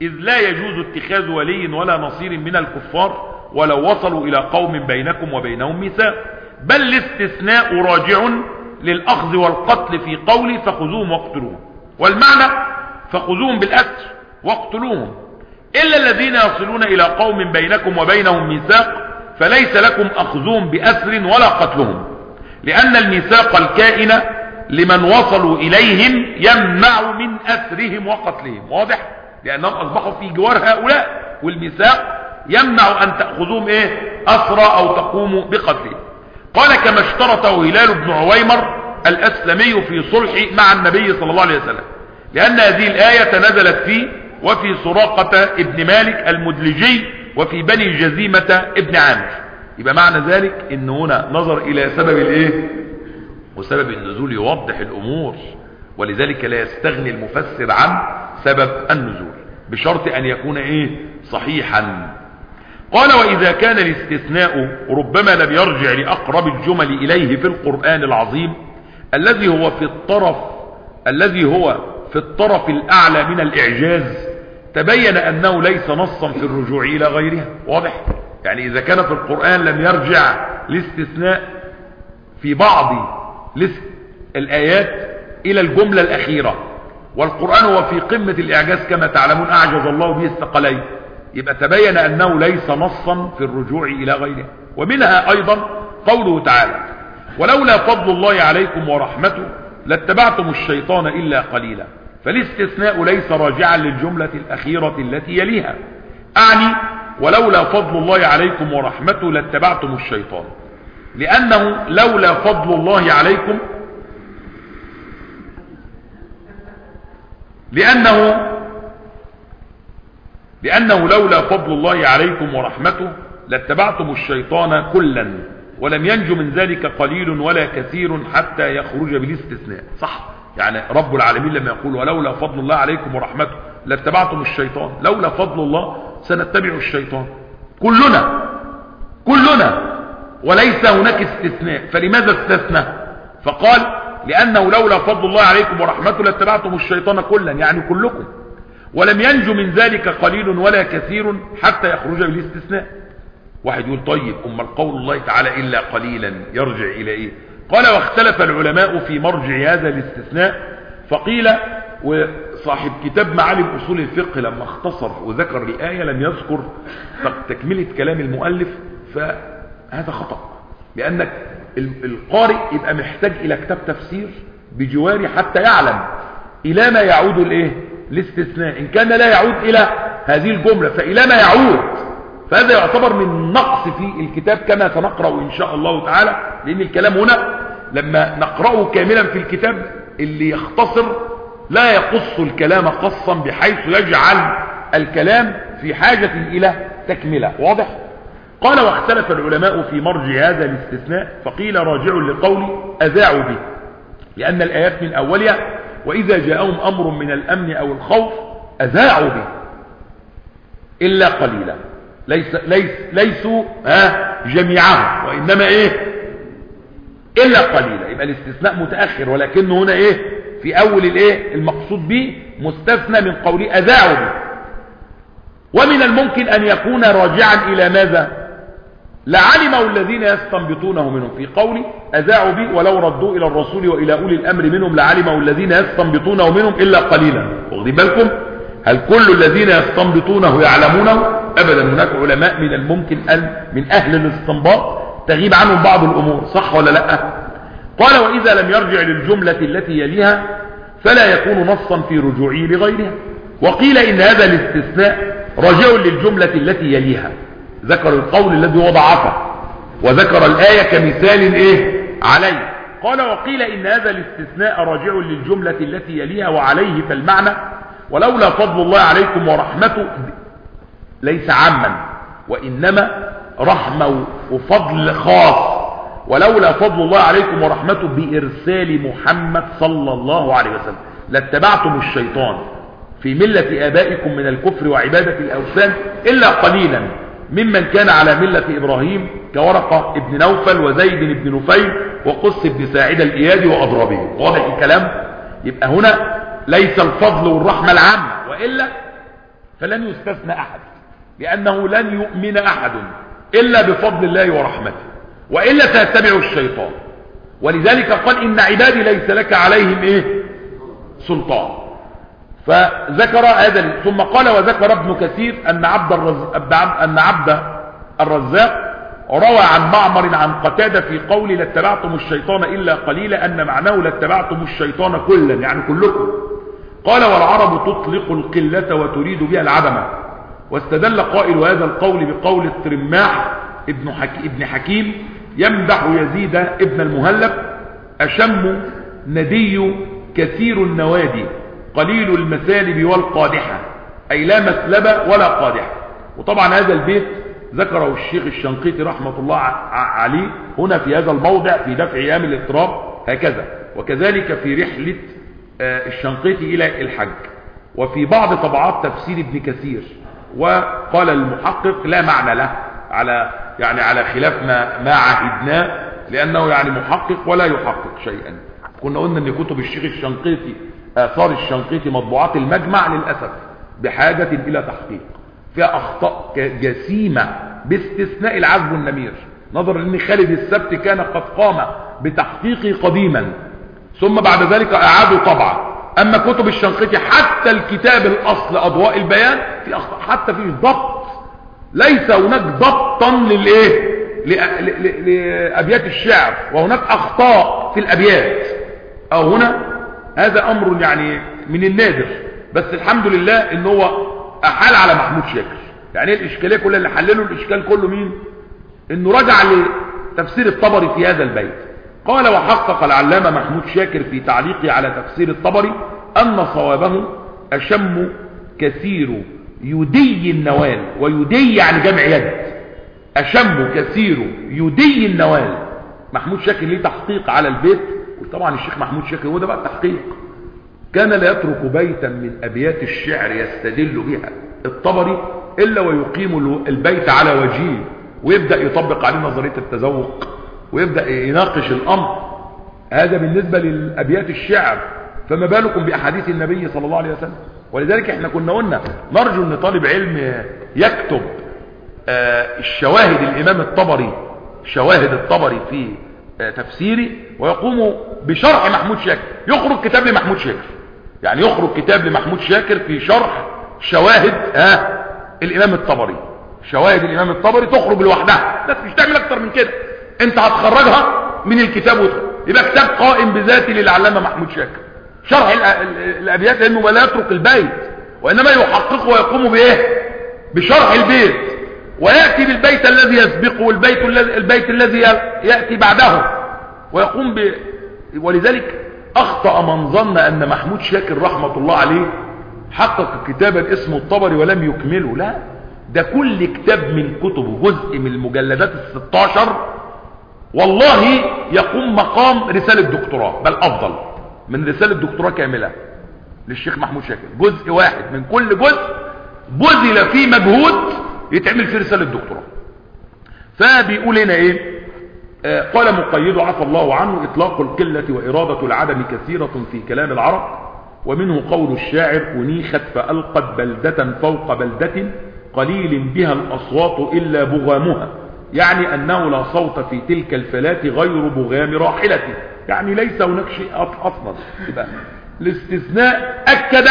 إذ لا يجوز اتخاذ ولي ولا نصير من الكفار ولو وصلوا إلى قوم بينكم وبينهم ميثاق، بل الاستثناء راجع للأخذ والقتل في قولي فخذوهم واقتلوهم، والمعنى فخذوهم بالأسر واقتلوهم، إلا الذين يصلون إلى قوم بينكم وبينهم ميثاق فليس لكم أخذوهم بأسر ولا قتلهم، لأن الميثاق الكائن لمن وصلوا إليهم يمنع من أسرهم وقتلهم. واضح؟ لأنهم أصبحوا في جوار هؤلاء، والميثاق يمنع أن تأخذوهم إيه؟ أسرى أو تقوموا بقتلهم. قال كما اشترطه هلال بن عويمر الأسلمي في صلح مع النبي صلى الله عليه وسلم، لأن هذه الآية نزلت فيه وفي سراقة ابن مالك المدلجي وفي بني جزيمة ابن عامر. يبقى معنى ذلك ان هنا نظر الى سبب الايه، وسبب النزول يوضح الامور، ولذلك لا يستغني المفسر عن سبب النزول بشرط ان يكون ايه صحيحا. قال واذا كان الاستثناء ربما لم يرجع لاقرب الجمل اليه في القرآن العظيم الذي هو في الطرف الذي هو في الطرف الاعلى من الاعجاز، تبين انه ليس نصا في الرجوع الى غيرها. واضح؟ يعني اذا كان في القرآن لم يرجع الاستثناء في بعض الايات الى الجملة الاخيرة، والقرآن هو في قمة الاعجاز كما تعلمون اعجز الله به الثقلين، يبقى تبين انه ليس نصا في الرجوع الى غيره. ومنها ايضا قوله تعالى ولولا فضل الله عليكم ورحمته لاتبعتم الشيطان الا قليلا، فالاستثناء ليس راجعا للجملة الاخيرة التي يليها، اعني ولولا فضل الله عليكم ورحمته لاتبعتم الشيطان، لانه لولا فضل الله عليكم لانه لانه لولا فضل الله عليكم ورحمته لاتبعتم الشيطان كلا، ولم ينج من ذلك قليل ولا كثير حتى يخرج بالاستثناء. صح؟ يعني رب العالمين لما يقول ولولا فضل الله عليكم ورحمته لاتبعتم الشيطان، لولا فضل الله سنتبع الشيطان كلنا كلنا، وليس هناك استثناء. فلماذا استثنى؟ فقال لأنه لولا فضل الله عليكم ورحمته لاتبعتم الشيطان كلا، يعني كلكم، ولم ينج من ذلك قليل ولا كثير حتى يخرج بالاستثناء. واحد يقول طيب أما القول الله تعالى إلا قليلا يرجع إلى إيه؟ قال واختلف العلماء في مرجع هذا الاستثناء، فقيل، وصاحب كتاب معالم أصول الفقه لما اختصر وذكر الآية لم يذكر تكملة كلام المؤلف، فهذا خطأ، لأنك القارئ يبقى محتاج إلى كتاب تفسير بجواره حتى يعلم إلى ما يعود الإيه؟ الاستثناء. إن كان لا يعود إلى هذه الجملة فإلى ما يعود، فهذا يعتبر من نقص في الكتاب كما سنقرأ إن شاء الله تعالى، لأن الكلام هنا لما نقرأه كاملا في الكتاب اللي يختصر لا يقص الكلام قصا بحيث يجعل الكلام في حاجة إلى تكملة. واضح؟ قال واختلف العلماء في مرجع هذا الاستثناء، فقيل راجع لقول أذاعوا به، لأن الآيات من أولها وإذا جاءهم أمر من الأمن أو الخوف أذاعوا به إلا قليلا، ليس ليس ليسوا ها جميعهم، وإنما إيه إلا قليلا. يبقى الاستثناء متأخر، ولكنه هنا إيه في أول الإيه المقصود به مستثنى من قوله أذاعوا به. ومن الممكن أن يكون راجعا إلى ماذا؟ لعلموا الذين يستنبطونه منهم، في قول أذاعوا به ولو ردوا إلى الرسول وإلى أولي الأمر منهم لعلموا الذين يستنبطونه منهم إلا قليلا. واخدين بالكم؟ هل كل الذين يستنبطونه يعلمونه؟ أبدا، هناك علماء من الممكن أن من أهل الاستنباط تغيب عنهم بعض الأمور. صح ولا لا؟ قال وإذا لم يرجع للجملة التي يليها فلا يكون نصا في رجوعه لغيرها. وقيل إن هذا الاستثناء راجع للجملة التي يليها، ذكر القول الذي هو ضعفه وذكر الآية كمثال إيه عليه. قال وقيل إن هذا الاستثناء راجع للجملة التي يليها وعليه فالمعنى ولولا فضل الله عليكم ورحمته ليس عاما، وإنما رحمة وفضل خاص، ولولا فضل الله عليكم ورحمته بإرسال محمد صلى الله عليه وسلم لاتبعتم الشيطان في ملة آبائكم من الكفر وعبادة الأوثان إلا قليلا ممن كان على ملة إبراهيم كورقة ابن نوفل وزيد بن نفيل وقس بن ساعدة الإيادي وأضرابه. واضح الكلام؟ يبقى هنا ليس الفضل والرحمة العامة، وإلا فلن يستثنى أحد، لأنه لن يؤمن أحد إلا بفضل الله ورحمته، وإلا سيتبع الشيطان. ولذلك قال إن عبادي ليس لك عليهم إيه سلطان. فذكر هذا، ثم قال وذكر ابن كثير أن عبد الرزاق, أن عبد الرزاق روى عن معمر عن قتادة في قول لاتبعتم الشيطان إلا قليلا، أن معناه لاتبعتم الشيطان كلا، يعني كلكم. قال والعرب تطلق القلة وتريد بها العدمة. واستدل قائل هذا القول بقول الترماح ابن, حكي ابن حكيم يمدح يزيد ابن المهلب أشم ندي كثير النوادي قليل المسالب والقادحة، أي لا مسلبة ولا قادحة. وطبعا هذا البيت ذكره الشيخ الشنقيطي رحمة الله عليه هنا في هذا الموضع في دفع ايام الاضطراب هكذا، وكذلك في رحلة الشنقيطي إلى الحج، وفي بعض طبعات تفسير ابن كثير. وقال المحقق لا معنى له، على يعني على خلاف ما, ما عهدناه، لأنه يعني محقق ولا يحقق شيئا. كنا قلنا أن كتب الشيخ الشنقيطي آثار الشنقيطي مطبوعات المجمع للأسف بحاجة إلى تحقيق، فيها أخطاء جسيمة باستثناء العذب النمير، نظرا لأن خالد السبت كان قد قام بتحقيقه قديما، ثم بعد ذلك أعادوا طبعا. أما كتب الشنقيطي حتى الكتاب الأصل أضواء البيان في أخطاء، حتى فيه ضبط، ليس هناك ضبطا للإيه لأبيات الشعر، وهناك أخطاء في الأبيات أو هنا. هذا أمر يعني من النادر، بس الحمد لله إن هو أحال على محمود شاكر. يعني الإشكالية كلها اللي حللوا الإشكال كله مين؟ إنه رجع لتفسير الطبري في هذا البيت. قال وحقق العلامة محمود شاكر في تعليقه على تفسير الطبري أن صوابه أشم كثير يدي النوال، ويدي يعني جمع يد، أشم كثير يدي النوال. محمود شاكر ليه تحقيق على البيت، وطبعا الشيخ محمود شاكر هو ده بقى التحقيق. كان لا يترك بيتا من أبيات الشعر يستدل بها الطبري إلا ويقيم البيت على وجهه، ويبدأ يطبق عليه نظرية التذوق، ويبدأ يناقش الأمر. هذا بالنسبة للأبيات الشعر، فما بالكم بأحاديث النبي صلى الله عليه وسلم. ولذلك احنا كنا قلنا نرجو أن طالب علم يكتب آه الشواهد الإمام الطبري، شواهد الطبري في آه تفسيري، ويقوم بشرح محمود شاكر، يخرج كتاب لمحمود شاكر، يعني يخرج كتاب لمحمود شاكر في شرح شواهد آه الإمام الطبري. شواهد الإمام الطبري تخرج لوحدها، لا مش تعمل أكتر من كده، انت هتخرجها من الكتاب وتخرج. يبقى كتاب قائم بذاته للعلامة محمود شاكر، شرح الأبيات، لأنه لا يترك البيت وإنما يحققه ويقوم بإيه؟ بشرح البيت، ويأتي بالبيت الذي يسبقه والبيت البيت الذي يأتي بعده ويقوم ب... ولذلك أخطأ من ظن أن محمود شاكر رحمة الله عليه حقق كتابا اسمه الطبري ولم يكمله. لا، ده كل كتاب من كتبه جزء من المجلدات الستاشر والله يقوم مقام رسالة دكتوراه، بل أفضل من رسالة دكتوراه كاملة للشيخ محمود شاكر. جزء واحد من كل جزء بذل فيه مجهود يتعمل فيه رسالة دكتوراه. فبيقول هنا ايه؟ آه قال مقيد عفى الله عنه اطلاق القلة وإرادة العدم كثيرة في كلام العرب، ومنه قول الشاعر أنيخت فألقت بلدة فوق بلدة قليل بها الأصوات إلا بغامها، يعني أنه لا صوت في تلك الفلاة غير بغام راحلته، يعني ليس هناك شيء أصلا. يبقى الاستثناء أكد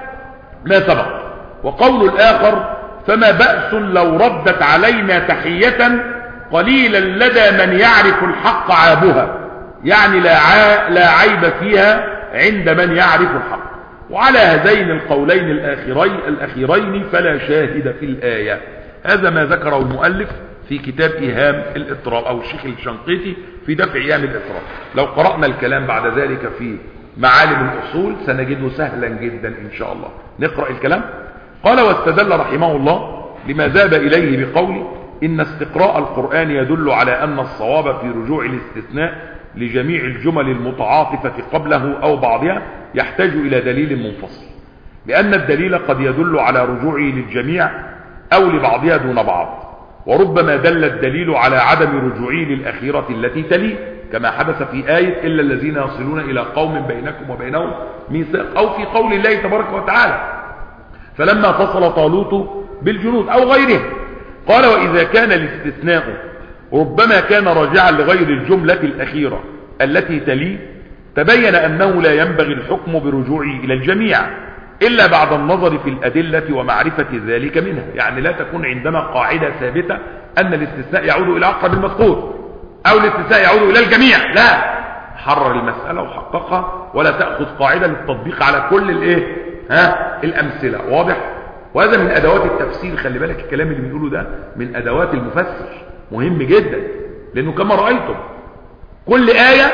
ما سبق. وقول الآخر فما بأس لو ردت علينا تحية قليلا لدى من يعرف الحق عابها، يعني لا, ع... لا عيب فيها عند من يعرف الحق. وعلى هذين القولين الآخرين, الأخيرين فلا شاهد في الآية. هذا ما ذكره المؤلف في كتاب إيهام الاضطراب، أو الشيخ الشنقيطي في دفع إيهام الاضطراب. لو قرأنا الكلام بعد ذلك في معالم الأصول سنجده سهلا جدا إن شاء الله. نقرأ الكلام. قال واستدل رحمه الله لما ذهب إليه بقوله إن استقراء القرآن يدل على أن الصواب في رجوع الاستثناء لجميع الجمل المتعاطفة قبله أو بعضها يحتاج إلى دليل منفصل، لأن الدليل قد يدل على رجوعه للجميع أو لبعضها دون بعض، وربما دل الدليل على عدم رجوعه للأخيرة التي تليه، كما حدث في آية إلا الذين يصلون إلى قوم بينكم وبينهم ميثاق، أو في قول الله تبارك وتعالى فلما فصل طالوت بالجنود أو غيره. قال وإذا كان الاستثناء ربما كان راجعا لغير الجملة الأخيرة التي تليه تبين أنه لا ينبغي الحكم برجوعه إلى الجميع إلا بعد النظر في الأدلة ومعرفة ذلك منها. يعني لا تكون عندنا قاعدة ثابتة أن الاستثناء يعود إلى أقرب المذكور أو الاستثناء يعود إلى الجميع، لا، حرر المسألة وحققها ولا تأخذ قاعدة للتطبيق على كل الايه ها الأمثلة. واضح؟ وهذا من أدوات التفسير. خلي بالك الكلام اللي بنقوله ده من أدوات المفسر، مهم جدا، لأنه كما رأيتم كل آية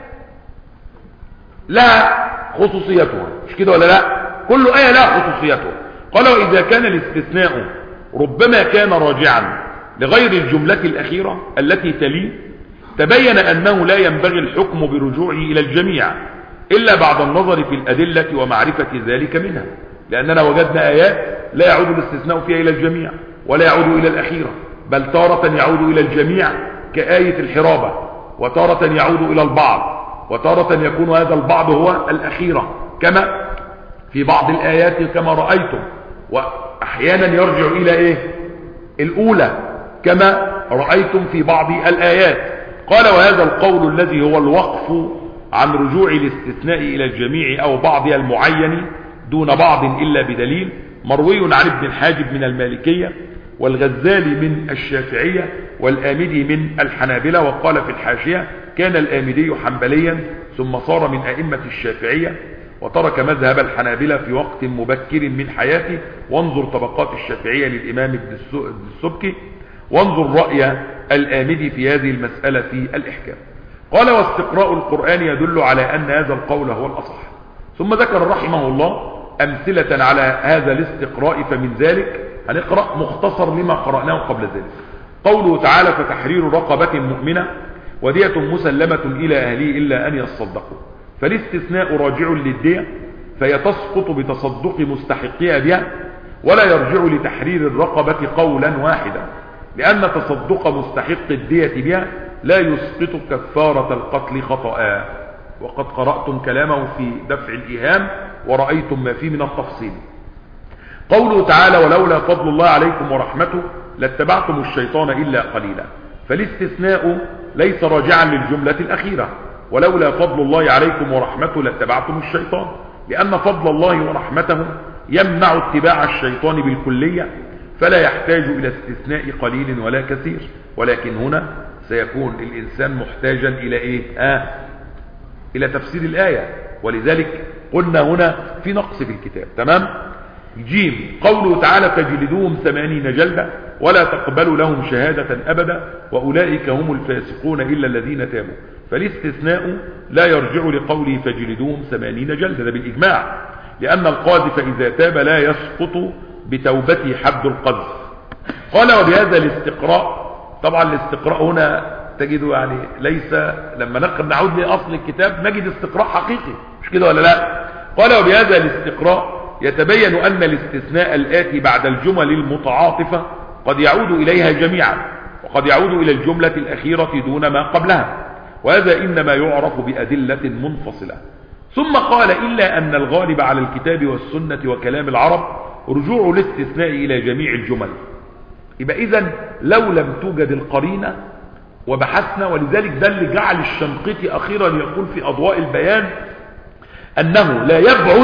لها خصوصيتها، مش كده ولا لا؟ كل آية لها خصوصيتها. قال وإذا كان الاستثناء ربما كان راجعا لغير الجملة الأخيرة التي تليه تبين أنه لا ينبغي الحكم برجوعه إلى الجميع إلا بعد النظر في الأدلة ومعرفة ذلك منها، لأننا وجدنا آيات لا يعود الاستثناء فيها إلى الجميع ولا يعود إلى الأخيرة، بل تارة يعود إلى الجميع كآية الحرابة، وتارة يعود إلى البعض، وتارة يكون هذا البعض هو الأخيرة كما في بعض الآيات كما رأيتم، وأحيانا يرجع إلى إيه الأولى كما رأيتم في بعض الآيات. قال وهذا القول الذي هو الوقف عن رجوع الاستثناء إلى الجميع أو بعضها المعين دون بعض إلا بدليل مروي عن ابن الحاجب من المالكية والغزالي من الشافعية والآمدي من الحنابلة. وقال في الحاشية كان الآمدي حنبليا ثم صار من أئمة الشافعية وترك مذهب الحنابلة في وقت مبكر من حياته، وانظر طبقات الشافعية للإمام ابن السبكي، وانظر رأي الآمدي في هذه المسألة في الإحكام. قال واستقراء القرآن يدل على أن هذا القول هو الأصح. ثم ذكر رحمه الله أمثلة على هذا الاستقراء، فمن ذلك هنقرأ مختصر لما قرأناه قبل ذلك. قوله تعالى فتحرير رقبة مؤمنة ودية مسلمة إلى أهله إلا أن يصدقوا، فالاستثناء راجع للدية فهي تسقط بتصدق مستحقها بها، ولا يرجع لتحرير الرقبة قولا واحدا، لأن تصدق مستحق الدية بها لا يسقط كفارة القتل خطأ. وقد قرأتم كلامه في دفع الإيهام ورأيتم ما فيه من التفصيل. قوله تعالى ولولا فضل الله عليكم ورحمته لاتبعتم الشيطان إلا قليلا، فالاستثناء ليس راجعا للجملة الأخيرة ولولا فضل الله عليكم ورحمته لاتبعتم الشيطان، لأن فضل الله ورحمته يمنع اتباع الشيطان بالكلية، فلا يحتاج إلى استثناء قليل ولا كثير. ولكن هنا سيكون الإنسان محتاجا إلى إيه؟ آه إلى تفسير الآية، ولذلك قلنا هنا في نقص في الكتاب. تمام؟ جيم قوله تعالى فجلدوهم ثمانين جلدة ولا تقبلوا لهم شهادة أبدا وأولئك هم الفاسقون إلا الذين تابوا، فالاستثناء لا يرجع لقوله فجلدوهم ثمانين جلدة، ده بالإجماع، لأن القاذف إذا تاب لا يسقط بتوبته حد القذف. قال وبهذا الاستقراء، طبعا الاستقراء هنا تجد يعني ليس لما نقرأ نعود لأصل الكتاب نجد استقراء حقيقي، مش كده ولا لا؟ قال وبهذا الاستقراء يتبين أن الاستثناء الآتي بعد الجمل المتعاطفة قد يعود إليها جميعا، وقد يعود إلى الجملة الأخيرة دون ما قبلها، وهذا إنما يعرف بأدلة منفصلة. ثم قال إلا أن الغالب على الكتاب والسنة وكلام العرب رجوع الاستثناء إلى جميع الجمل. يبقى إذن لو لم توجد القرينة وبحثنا، ولذلك ده اللي جعل الشنقيطي أخيرا يقول في أضواء البيان أنه لا يبعد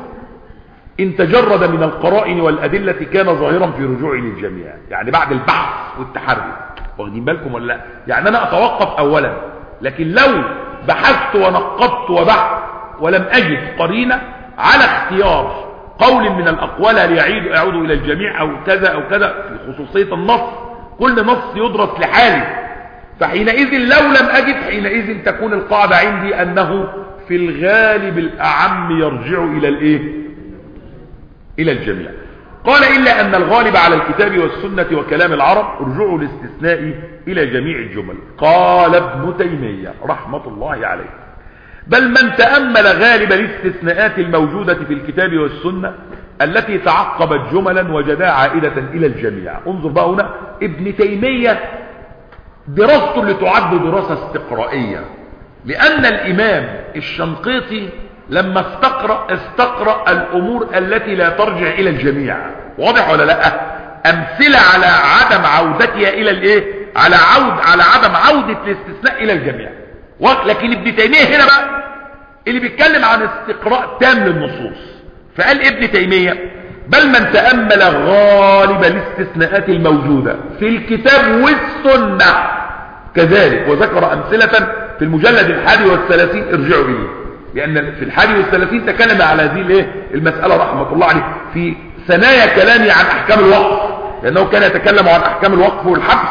إن تجرد من القرائن والأدلة كان ظاهرا في رجوع للجميع، يعني بعد البحث والتحري. واخدين بالكم ولا لا؟ يعني أنا أتوقف أولا، لكن لو بحثت ونقبت وبحث ولم أجد قرينة على اختيار قول من الأقوال هل يعيد يعود إلى الجميع أو كذا أو كذا في خصوصية النص، كل نص يدرس لحاله، فحينئذ لو لم أجد حينئذ تكون القاعدة عندي أنه في الغالب الأعم يرجع إلى الإيه؟ إلى الجميع. قال إلا أن الغالب على الكتاب والسنة وكلام العرب رجوع الاستثناء إلى جميع الجمل. قال ابن تيمية رحمة الله عليه بل من تأمل غالب الاستثناءات الموجودة في الكتاب والسنة التي تعقبت جملا وجدها عائدة إلى الجميع. انظر بقى هنا ابن تيمية دراسته اللي تعد دراسة استقرائية، لأن الإمام الشنقيطي لما استقرأ استقرأ الامور التي لا ترجع الى الجميع. واضح ولا لا؟ امثلة على عدم عودتها الى الايه، على عود على عدم عودة الاستثناء الى الجميع. لكن ابن تيمية هنا بقى اللي بيتكلم عن استقراء تام للنصوص، فقال ابن تيمية بل من تأمل غالب الاستثناءات الموجودة في الكتاب والسنة كذلك، وذكر أمثلة في المجلد الحادي والثلاثين، ارجعوا إليه، لأن في الحادي والثلاثين تكلم على هذه المسألة رحمة الله عليه في ثنايا كلامي عن أحكام الوقف، لأنه كان يتكلم عن أحكام الوقف والحبس،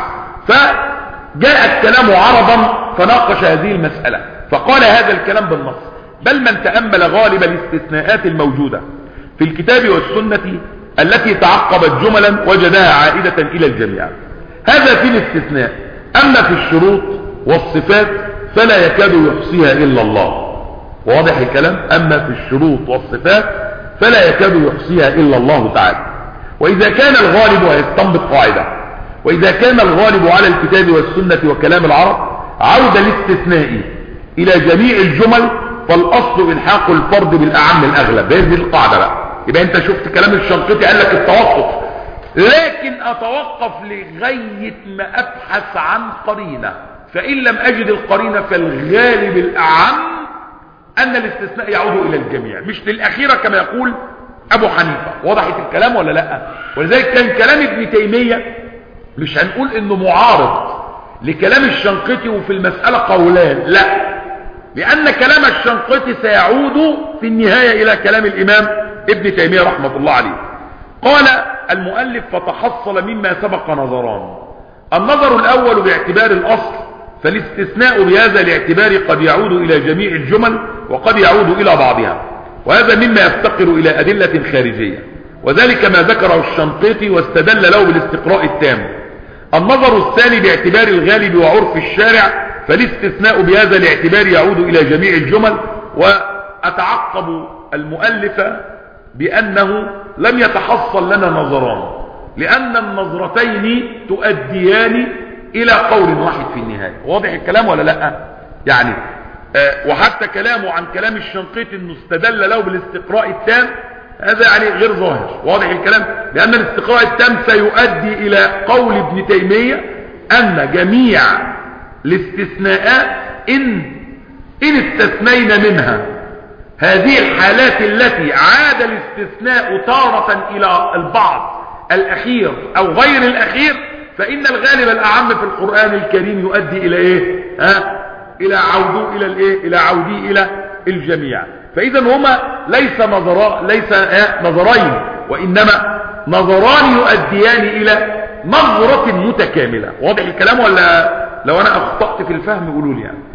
فجاء الكلام عرضا فناقش هذه المسألة فقال هذا الكلام بالنص: بل من تأمل غالب الاستثناءات الموجودة في الكتاب والسنة التي تعقبت جملا وجدها عائدة إلى الجميع. هذا في الاستثناء. أما في الشروط والصفات فلا يكاد يحصيها إلا الله. واضح الكلام؟ أما في الشروط والصفات فلا يكاد يحصيها إلا الله تعالى. وإذا كان الغالب، ويستنبط قاعدة، وإذا كان الغالب على الكتاب والسنة وكلام العرب عود الاستثناء إلى جميع الجمل، فالأصل إلحاق الفرد بالأعم الأغلب. هذه القاعدة بقى. يبقى أنت شفت كلام الشنقيطي قال لك التوقف، لكن أتوقف لغاية ما أبحث عن قرينة، فإن لم أجد القرينة فالغالب الأعم أن الاستثناء يعود إلى الجميع مش للأخيرة كما يقول أبو حنيفة. وضحت الكلام ولا لا؟ ولذلك كان كلام ابن تيمية مش هنقول إنه معارض لكلام الشنقيطي وفي المسألة قولان، لا، لأن كلام الشنقيطي سيعود في النهاية إلى كلام الإمام ابن تيمية رحمة الله عليه. قال المؤلف: فتحصل مما سبق نظران. النظر الأول باعتبار الأصل، فالاستثناء بهذا الاعتبار قد يعود إلى جميع الجمل وقد يعود إلى بعضها، وهذا مما يفتقر إلى أدلة خارجية، وذلك ما ذكره الشنقيطي واستدل له بالاستقراء التام. النظر الثاني باعتبار الغالب وعرف الشارع، فالاستثناء بهذا الاعتبار يعود إلى جميع الجمل. وأتعقب المؤلف بأنه لم يتحصل لنا نظران، لأن النظرتين تؤديان إلى قول واحد في النهاية. واضح الكلام ولا لا؟ يعني آه وحتى كلامه عن كلام الشنقيطي انه استدل له بالاستقراء التام، هذا يعني غير ظاهر. واضح الكلام؟ لأن الاستقراء التام سيؤدي إلى قول ابن تيمية أن جميع الاستثناءات إن إن استثنينا منها هذه الحالات التي عاد الاستثناء تارة إلى البعض الأخير أو غير الأخير، فإن الغالب الأعم في القرآن الكريم يؤدي إلى إيه؟ ها؟ إلى عودو إلى الإيه؟ إلى عودي إلى الجميع. فإذا هما ليس نظرا ليس نظرين، وإنما نظران يؤديان إلى نظرة متكاملة. واضح الكلام ولا لو أنا أخطأت في الفهم قولوا لي يعني.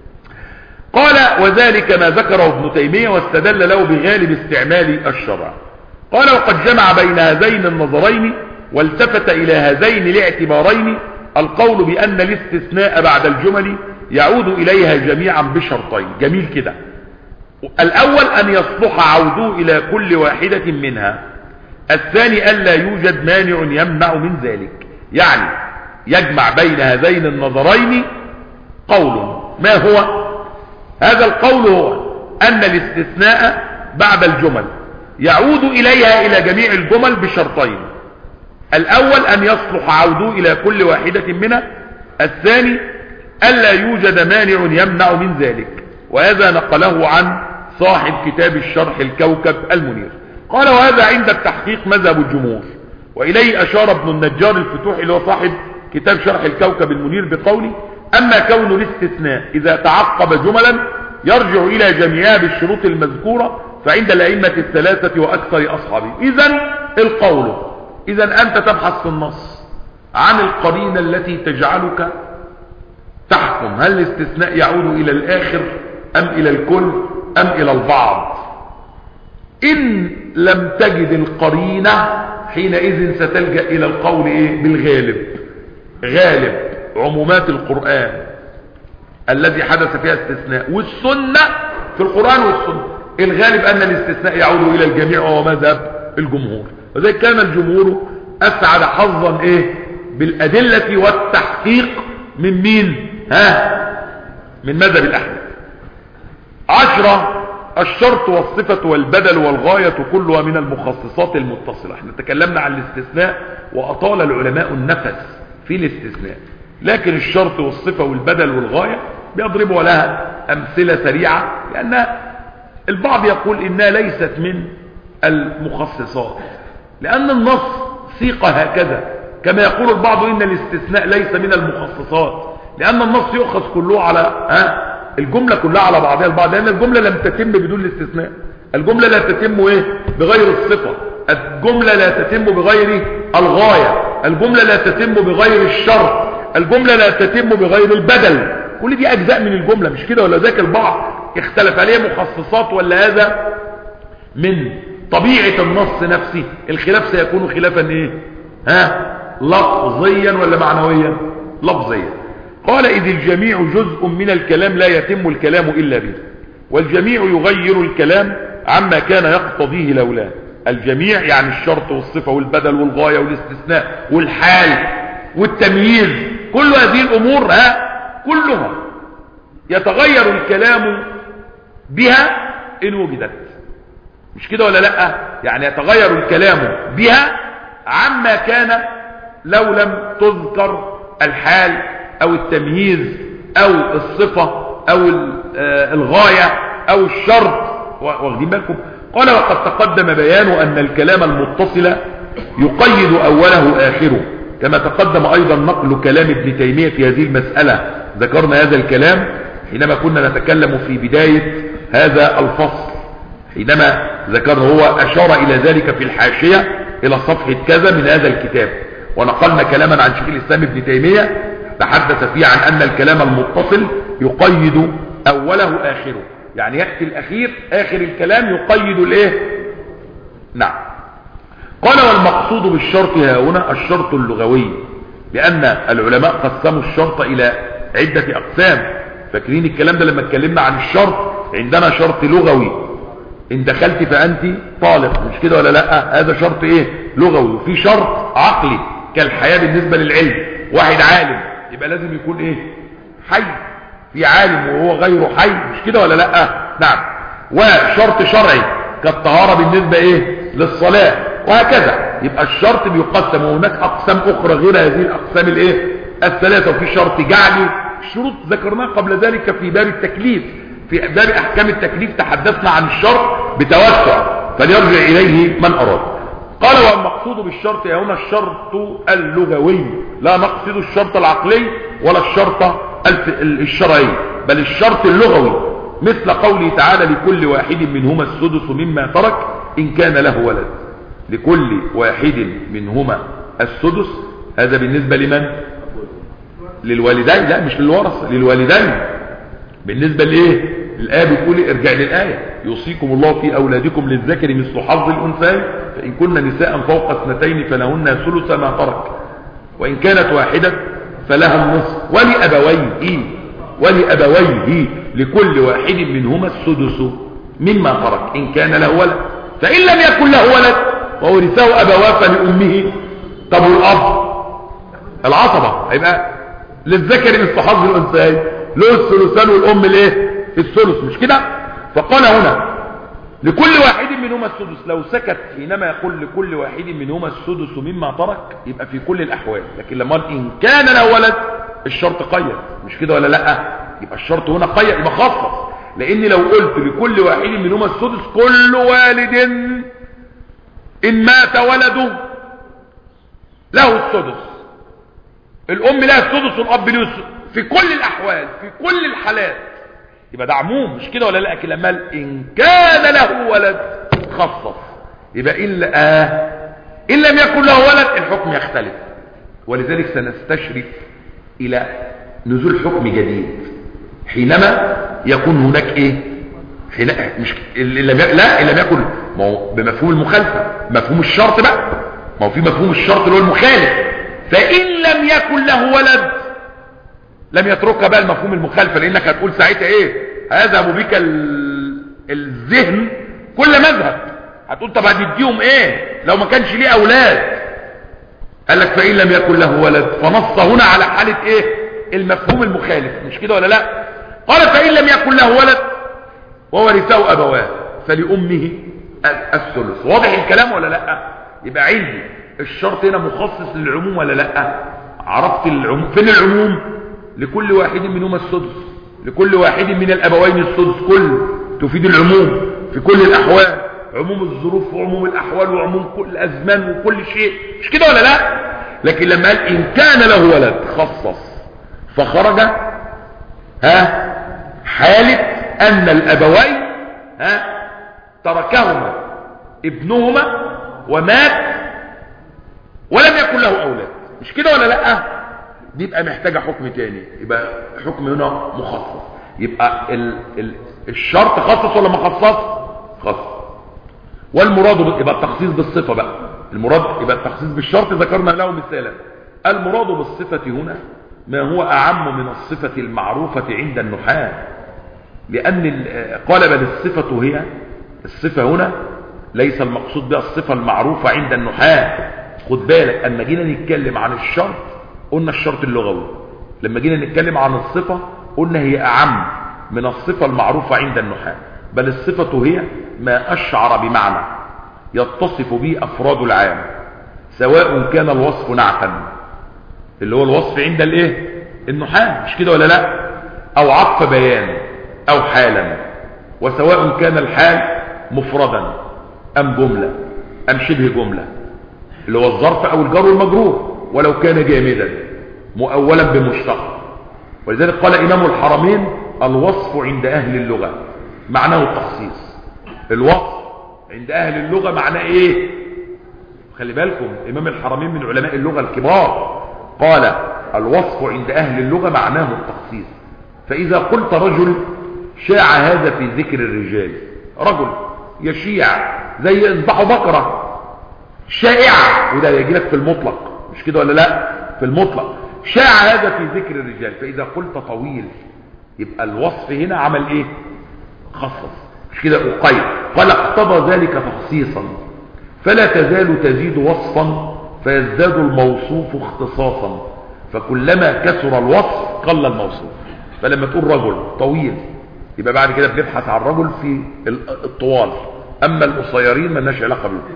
قال: وذلك ما ذكره ابن تيمية واستدل له بغالب استعمال الشرع. قال: وقد جمع بين هذين النظرين والتفت إلى هذين الاعتبارين القول بأن الاستثناء بعد الجمل يعود إليها جميعا بشرطين. جميل كده. الأول أن يصلح عوده إلى كل واحدة منها، الثاني أن لا يوجد مانع يمنع من ذلك. يعني يجمع بين هذين النظرين قول. ما هو هذا القول؟ هو أن الاستثناء بعد الجمل يعود إليها إلى جميع الجمل بشرطين: الأول أن يصلح عوده إلى كل واحدة منها، الثاني ألا يوجد مانع يمنع من ذلك. وهذا نقله عن صاحب كتاب الشرح الكوكب المنير. قال: وهذا عند التحقيق مذهب الجمهور، وإليه أشار ابن النجار الفتوحي اللي هو صاحب كتاب شرح الكوكب المنير بقوله: أما كون الاستثناء إذا تعقب جملا يرجع إلى جميعها بالشروط المذكورة فعند الأئمة الثلاثة وأكثر أصحابه. إذن القول، إذن أنت تبحث في النص عن القرينة التي تجعلك تحكم هل الاستثناء يعود إلى الآخر أم إلى الكل أم إلى البعض. إن لم تجد القرينة حينئذ ستلجأ إلى القول إيه؟ بالغالب. غالب عمومات القرآن الذي حدث فيها استثناء، والسنة في القرآن والسنة الغالب أن الاستثناء يعود إلى الجميع، وهو مذهب الجمهور. وذلك كان الجمهور أسعد حظا إيه؟ بالأدلة والتحقيق من مين؟ ها؟ من مذهب الأحناف. عشرة الشرط والصفة والبدل والغاية كلها من المخصصات المتصلة. احنا تكلمنا عن الاستثناء وأطال العلماء النفس في الاستثناء، لكن الشرط والصفة والبدل والغاية بيضربوا لها أمثلة سريعة، لأن البعض يقول إنها ليست من المخصصات لأن النص سيق هكذا، كما يقول البعض إن الاستثناء ليس من المخصصات لأن النص يؤخذ كله على ها الجملة كلها على بعضها البعض، لأن الجملة لم تتم بدون الاستثناء. الجملة لا تتم ايه بغير الصفة، الجملة لا تتم بغير الغاية، الجملة لا تتم بغير الشرط، الجملة لا تتم بغير البدل. كل دي أجزاء من الجملة، مش كده ولا ذاك؟ البعض اختلف عليه مخصصات ولا هذا من طبيعة النص نفسه. الخلاف سيكون خلافا ايه ها لفظيا ولا معنويا؟ لفظيا. قال إذ الجميع جزء من الكلام لا يتم الكلام إلا به، والجميع يغير الكلام عما كان يقتضيه لولاه. الجميع يعني الشرط والصفة والبدل والغاية والاستثناء والحال والتمييز، كل هذه الأمور ها كلها يتغير الكلام بها إن وجدت، مش كده ولا لا؟ يعني يتغير الكلام بها عما كان لو لم تذكر الحال او التمييز او الصفة او الغاية او الشرط. واخدين بالكم؟ قال وقد تقدم بيان ان الكلام المتصل يقيد اوله اخره، كما تقدم ايضا نقل كلام ابن تيمية في هذه المسألة. ذكرنا هذا الكلام حينما كنا نتكلم في بداية هذا الفصل، حينما ذكرنا هو اشار الى ذلك في الحاشية الى صفحة كذا من هذا الكتاب، ونقلنا كلاما عن شيخ الاسلام ابن تيمية تحدث فيه عن ان الكلام المتصل يقيد اوله اخره، يعني يأتي الاخير اخر الكلام يقيد الايه. نعم. قال والمقصود بالشرط ها هنا الشرط اللغوي، لان العلماء قسموا الشرط الى عدة اقسام. فاكرين الكلام ده لما اتكلمنا عن الشرط؟ عندنا شرط لغوي، ان دخلت فانت طالق، مش كده ولا لا؟ هذا شرط ايه لغوي. وفي شرط عقلي كالحياة بالنسبة للعلم، واحد عالم يبقى لازم يكون ايه حي، في عالم وهو غيره حي، مش كده ولا لا؟ نعم. وشرط شرعي كالطهارة بالنسبة ايه للصلاة، وهكذا. يبقى الشرط بيقسم، وهناك اقسام اخرى غير هذه الاقسام الايه الثلاثة. وفي شرط جعلي، الشروط ذكرناها قبل ذلك في باب التكليف، في باب احكام التكليف تحدثنا عن الشرط بتوسع، فليرجع اليه من اراد. قال والمقصود بالشرط هنا الشرط اللغوي، لا نقصد الشرط العقلي ولا الشرط الشرعي، بل الشرط اللغوي، مثل قوله تعالى لكل واحد منهما السدس مما ترك إن كان له ولد. لكل واحد منهما السدس، هذا بالنسبة لمن؟ للوالدين، لا مش للورثة، للوالدين. بالنسبة لإيه؟ الآية بتقول ارجع للآية يوصيكم الله في أولادكم للذكر مثل حظ الأنثيين فإن كن نساء فوق اثنتين فلهن ثلث ما ترك وإن كانت واحدة فلها النصف ولأبويه ولأبويه لكل واحد منهما السدس مما ترك إن كان له ولد، فإن لم يكن له ولد وورثه أبواه فلأمه. طب الأب العصبة هيبقى للذكر مثل حظ الأنثيين، له الثلثان والأم الايه الثلث، مش كده؟ فقال هنا لكل واحد منهما السدس. لو سكت حينما يقول لكل واحد منهما السدس مما ترك يبقى في كل الأحوال، لكن لما قال إن كان له ولد الشرط قيد، مش كده ولا لا؟ يبقى الشرط هنا قيد، يبقى خصص. لأن لو قلت لكل واحد منهما السدس، كل والد إن مات ولده له السدس، الأم لها السدس والأب له السدس في كل الأحوال في كل الحالات، يبقى ده عموم، مش كده ولا لا؟ لكن لما إن كان له ولد خصص، يبقى إلا آه إن لم يكن له ولد الحكم يختلف. ولذلك سنستشرف إلى نزول حكم جديد حينما يكون هناك إيه حين... مش اللي لم ي... لا إن لم يكن، ما هو بمفهوم المخالفة، مفهوم الشرط بقى، ما هو في مفهوم الشرط اللي هو المخالف. فإن لم يكن له ولد لم يتركها بقى المفهوم المخالفة، لأنك هتقول ساعتها إيه هذهب بك ال... الذهن كل مذهب، هتقول طب هتديهم إيه لو ما كانش ليه أولاد؟ قال لك فإن لم يكن له ولد، فنص هنا على حالة إيه المفهوم المخالف، مش كده ولا لا؟ قال فإن لم يكن له ولد وورثه أبواه فلأمه الثلث. واضح الكلام ولا لا؟ يبقى عندي الشرط هنا مخصص للعموم ولا لا؟ عرفت العموم. فين العموم؟ لكل واحد منهما السدس، لكل واحد من الأبوين السدس، كل تفيد العموم في كل الأحوال، عموم الظروف وعموم الأحوال وعموم كل الأزمان وكل شيء، مش كده ولا لا؟ لكن لما قال إن كان له ولد خصص فخرج ها حالة أن الأبوين ها تركهما ابنهما ومات ولم يكن له أولاد، مش كده ولا لا؟ دي يبقى محتاجة حكم تاني، يبقى حكم هنا مخصص. يبقى ال ال الشرط خصص ولا مخصص؟ خصص. والمراد يبقى التخصيص بالصفة بقى، المراد يبقى التخصيص بالشرط ذكرنا له مثالا. المراد بالصفة هنا ما هو أعم من الصفة المعروفة عند النحاة، لأن قال بل الصفة هي الصفة هنا ليس المقصود بها الصفة المعروفة عند النحاة. خد بالك أما جينا نتكلم عن الشرط قلنا الشرط اللغوي، لما جينا نتكلم عن الصفة قلنا هي أعم من الصفة المعروفة عند النحاة. بل الصفة هي ما أشعر بمعنى يتصف به أفراد العام، سواء كان الوصف نعتا اللي هو الوصف عند الايه النحاة، مش كده ولا لا؟ أو عطف بيان أو حالا، وسواء كان الحال مفردا أم جملة أم شبه جملة اللي هو الظرف أو الجار والمجرور، ولو كان جامدا مؤولا بمشتق. ولذلك قال إمام الحرمين الوصف عند أهل اللغة معناه التخصيص. الوصف عند أهل اللغة معناه إيه؟ خلي بالكم إمام الحرمين من علماء اللغة الكبار قال الوصف عند أهل اللغة معناه التخصيص. فإذا قلت رجل شاع هذا في ذكر الرجال، رجل يشيع زي اذبح بقرة شائعة، وده يجي لك في المطلق، مش كده ولا لا؟ في المطلق شاع هذا في ذكر الرجال. فإذا قلت طويل يبقى الوصف هنا عمل ايه؟ خصص، مش كده؟ وقيد. قال اقتضى ذلك تخصيصا فلا تزال تزيد وصفا فيزداد الموصوف اختصاصا، فكلما كثر الوصف قل الموصوف. فلما تقول رجل طويل يبقى بعد كده بنبحث عن رجل في الطوال، اما القصيرين ما لناش علاقه بهم،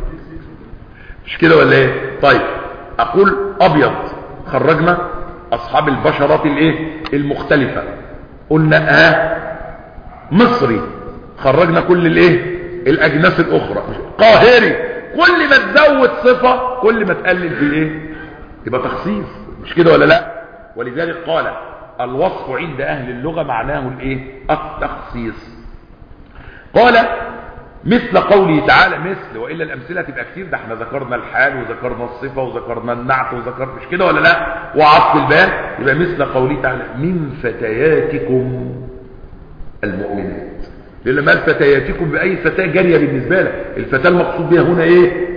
مش كده ولا ايه؟ طيب اقول ابيض خرجنا اصحاب البشرات الايه المختلفه، قلنا اه مصري خرجنا كل الايه الاجناس الاخرى، قاهري. كل ما تزود صفه كل ما تقلل في ايه؟ يبقى تخصيص، مش كده ولا لا؟ ولذلك قال الوصف عند اهل اللغه معناه الايه؟ التخصيص. قال مثل قوله تعالى، مثل والا الامثله تبقى كتير، ده احنا ذكرنا الحال وذكرنا الصفه وذكرنا النعت وذكرنا، مش كده ولا لا؟ وعطف البال. يبقى مثل قوله تعالى من فتياتكم المؤمنات، لما قال فتياتكم باي فتاه جاريه بالنسبه لك، الفتاه المقصود بها هنا ايه؟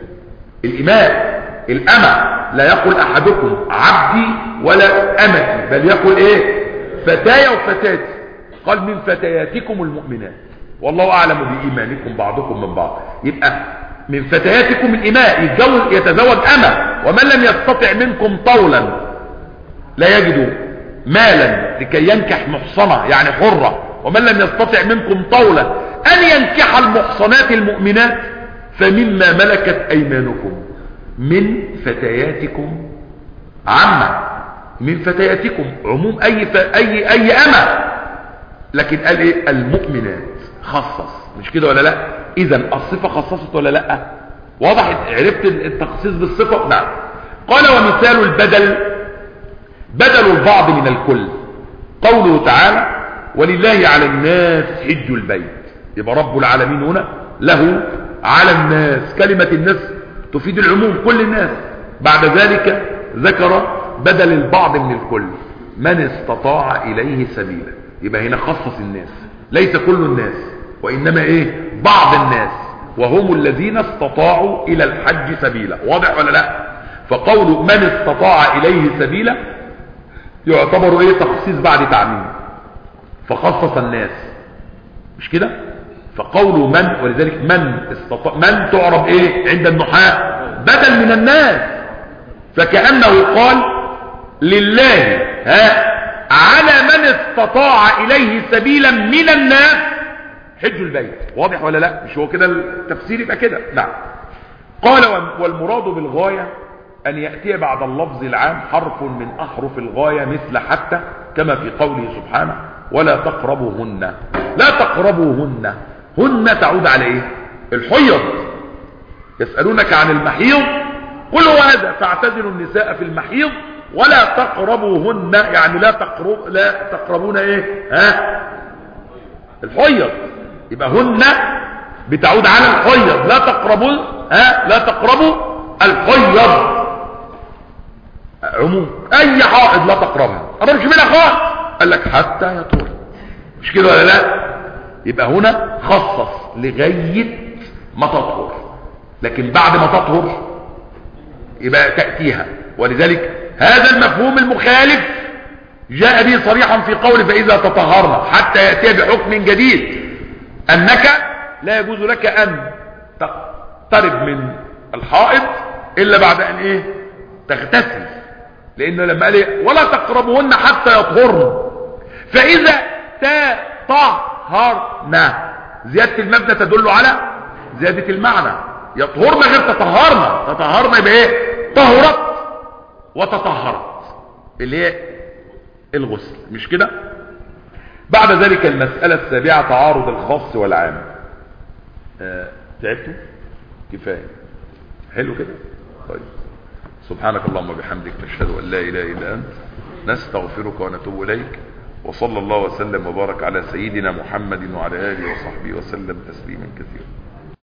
الاماء الامه. لا يقول احدكم عبدي ولا امتي، بل يقول ايه؟ فتايا وفتاتي. قال من فتياتكم المؤمنات والله اعلم بايمانكم بعضكم من بعض. يبقى من فتياتكم الاماء يتزوج يتزوج امه، ومن لم يستطع منكم طولا لا يجد مالا لكي ينكح محصنه يعني حره، ومن لم يستطع منكم طولا ان ينكح المحصنات المؤمنات فمما ملكت ايمانكم من فتياتكم عامه، من فتياتكم عموم اي ف... اي اي امه، لكن قال ايه؟ المؤمنات خصص، مش كده ولا لا؟ اذا الصفه خصصت ولا لا؟ واضح؟ عرفت التخصيص بالصفه؟ نعم. قال ومثال البدل بدل البعض من الكل قوله تعالى ولله على الناس حج البيت. يبقى رب العالمين هنا له على الناس، كلمه الناس تفيد العموم كل الناس. بعد ذلك ذكر بدل البعض من الكل من استطاع اليه سبيلا. يبقى هنا خصص الناس، ليس كل الناس وانما ايه؟ بعض الناس، وهم الذين استطاعوا الى الحج سبيلا. واضح ولا لا؟ فقول من استطاع اليه سبيلا يعتبر ايه؟ تخصيص بعد تعميم، فخصص الناس، مش كده؟ فقول من، ولذلك من استطاع من تعرب ايه عند النحاة؟ بدل من الناس. فكأنه قال لله ها على من استطاع اليه سبيلا من الناس حجوا البيت. واضح ولا لا؟ مش هو كده التفسير؟ يبقى كده. نعم. قال والمراد بالغاية أن يأتي بعد اللفظ العام حرف من أحرف الغاية مثل حتى، كما في قوله سبحانه ولا تقربوهن. لا تقربوهن، هن تعود على ايه؟ الحيض. يسألونك عن المحيض قل هو هذا فاعتزلوا النساء في المحيض ولا تقربوهن، يعني لا تقرب لا تقربون ايه؟ ها؟ الحيض. يبقى هن بتعود على الحيض. لا تقربوا ها لا تقربوا الحيض عموم. اي حائض لا تقربها، قربش منها خالص. قال لك حتى يطهر، مش كده ولا لا؟ يبقى هنا خصص لغايه ما تطهر، لكن بعد ما تطهر يبقى تأتيها. ولذلك هذا المفهوم المخالف جاء به صريحا في قوله فإذا تطهرنا، حتى يأتي بحكم جديد أنك لا يجوز لك أن تقترب من الحائض إلا بعد أن إيه؟ تغتسل. لأنه لما قال إيه؟ ولا تقربوهن حتى يطهرن، فإذا تطهرنا زيادة المبنى تدل على زيادة المعنى. يطهرن غير تطهرنا. تطهرنا يبقى ايه؟ طهرت وتطهرت اللي هي الغسل، مش كده؟ بعد ذلك المسألة السابعة تعارض الخاص والعام. آه، تعبتوا؟ كفاية. حلو كده؟ طيب سبحانك اللهم وبحمدك نشهد أن لا إله إلا أنت نستغفرك ونتوب إليك، وصلى الله وسلم وبارك على سيدنا محمد وعلى آله وصحبه وسلم تسليما كثيرا.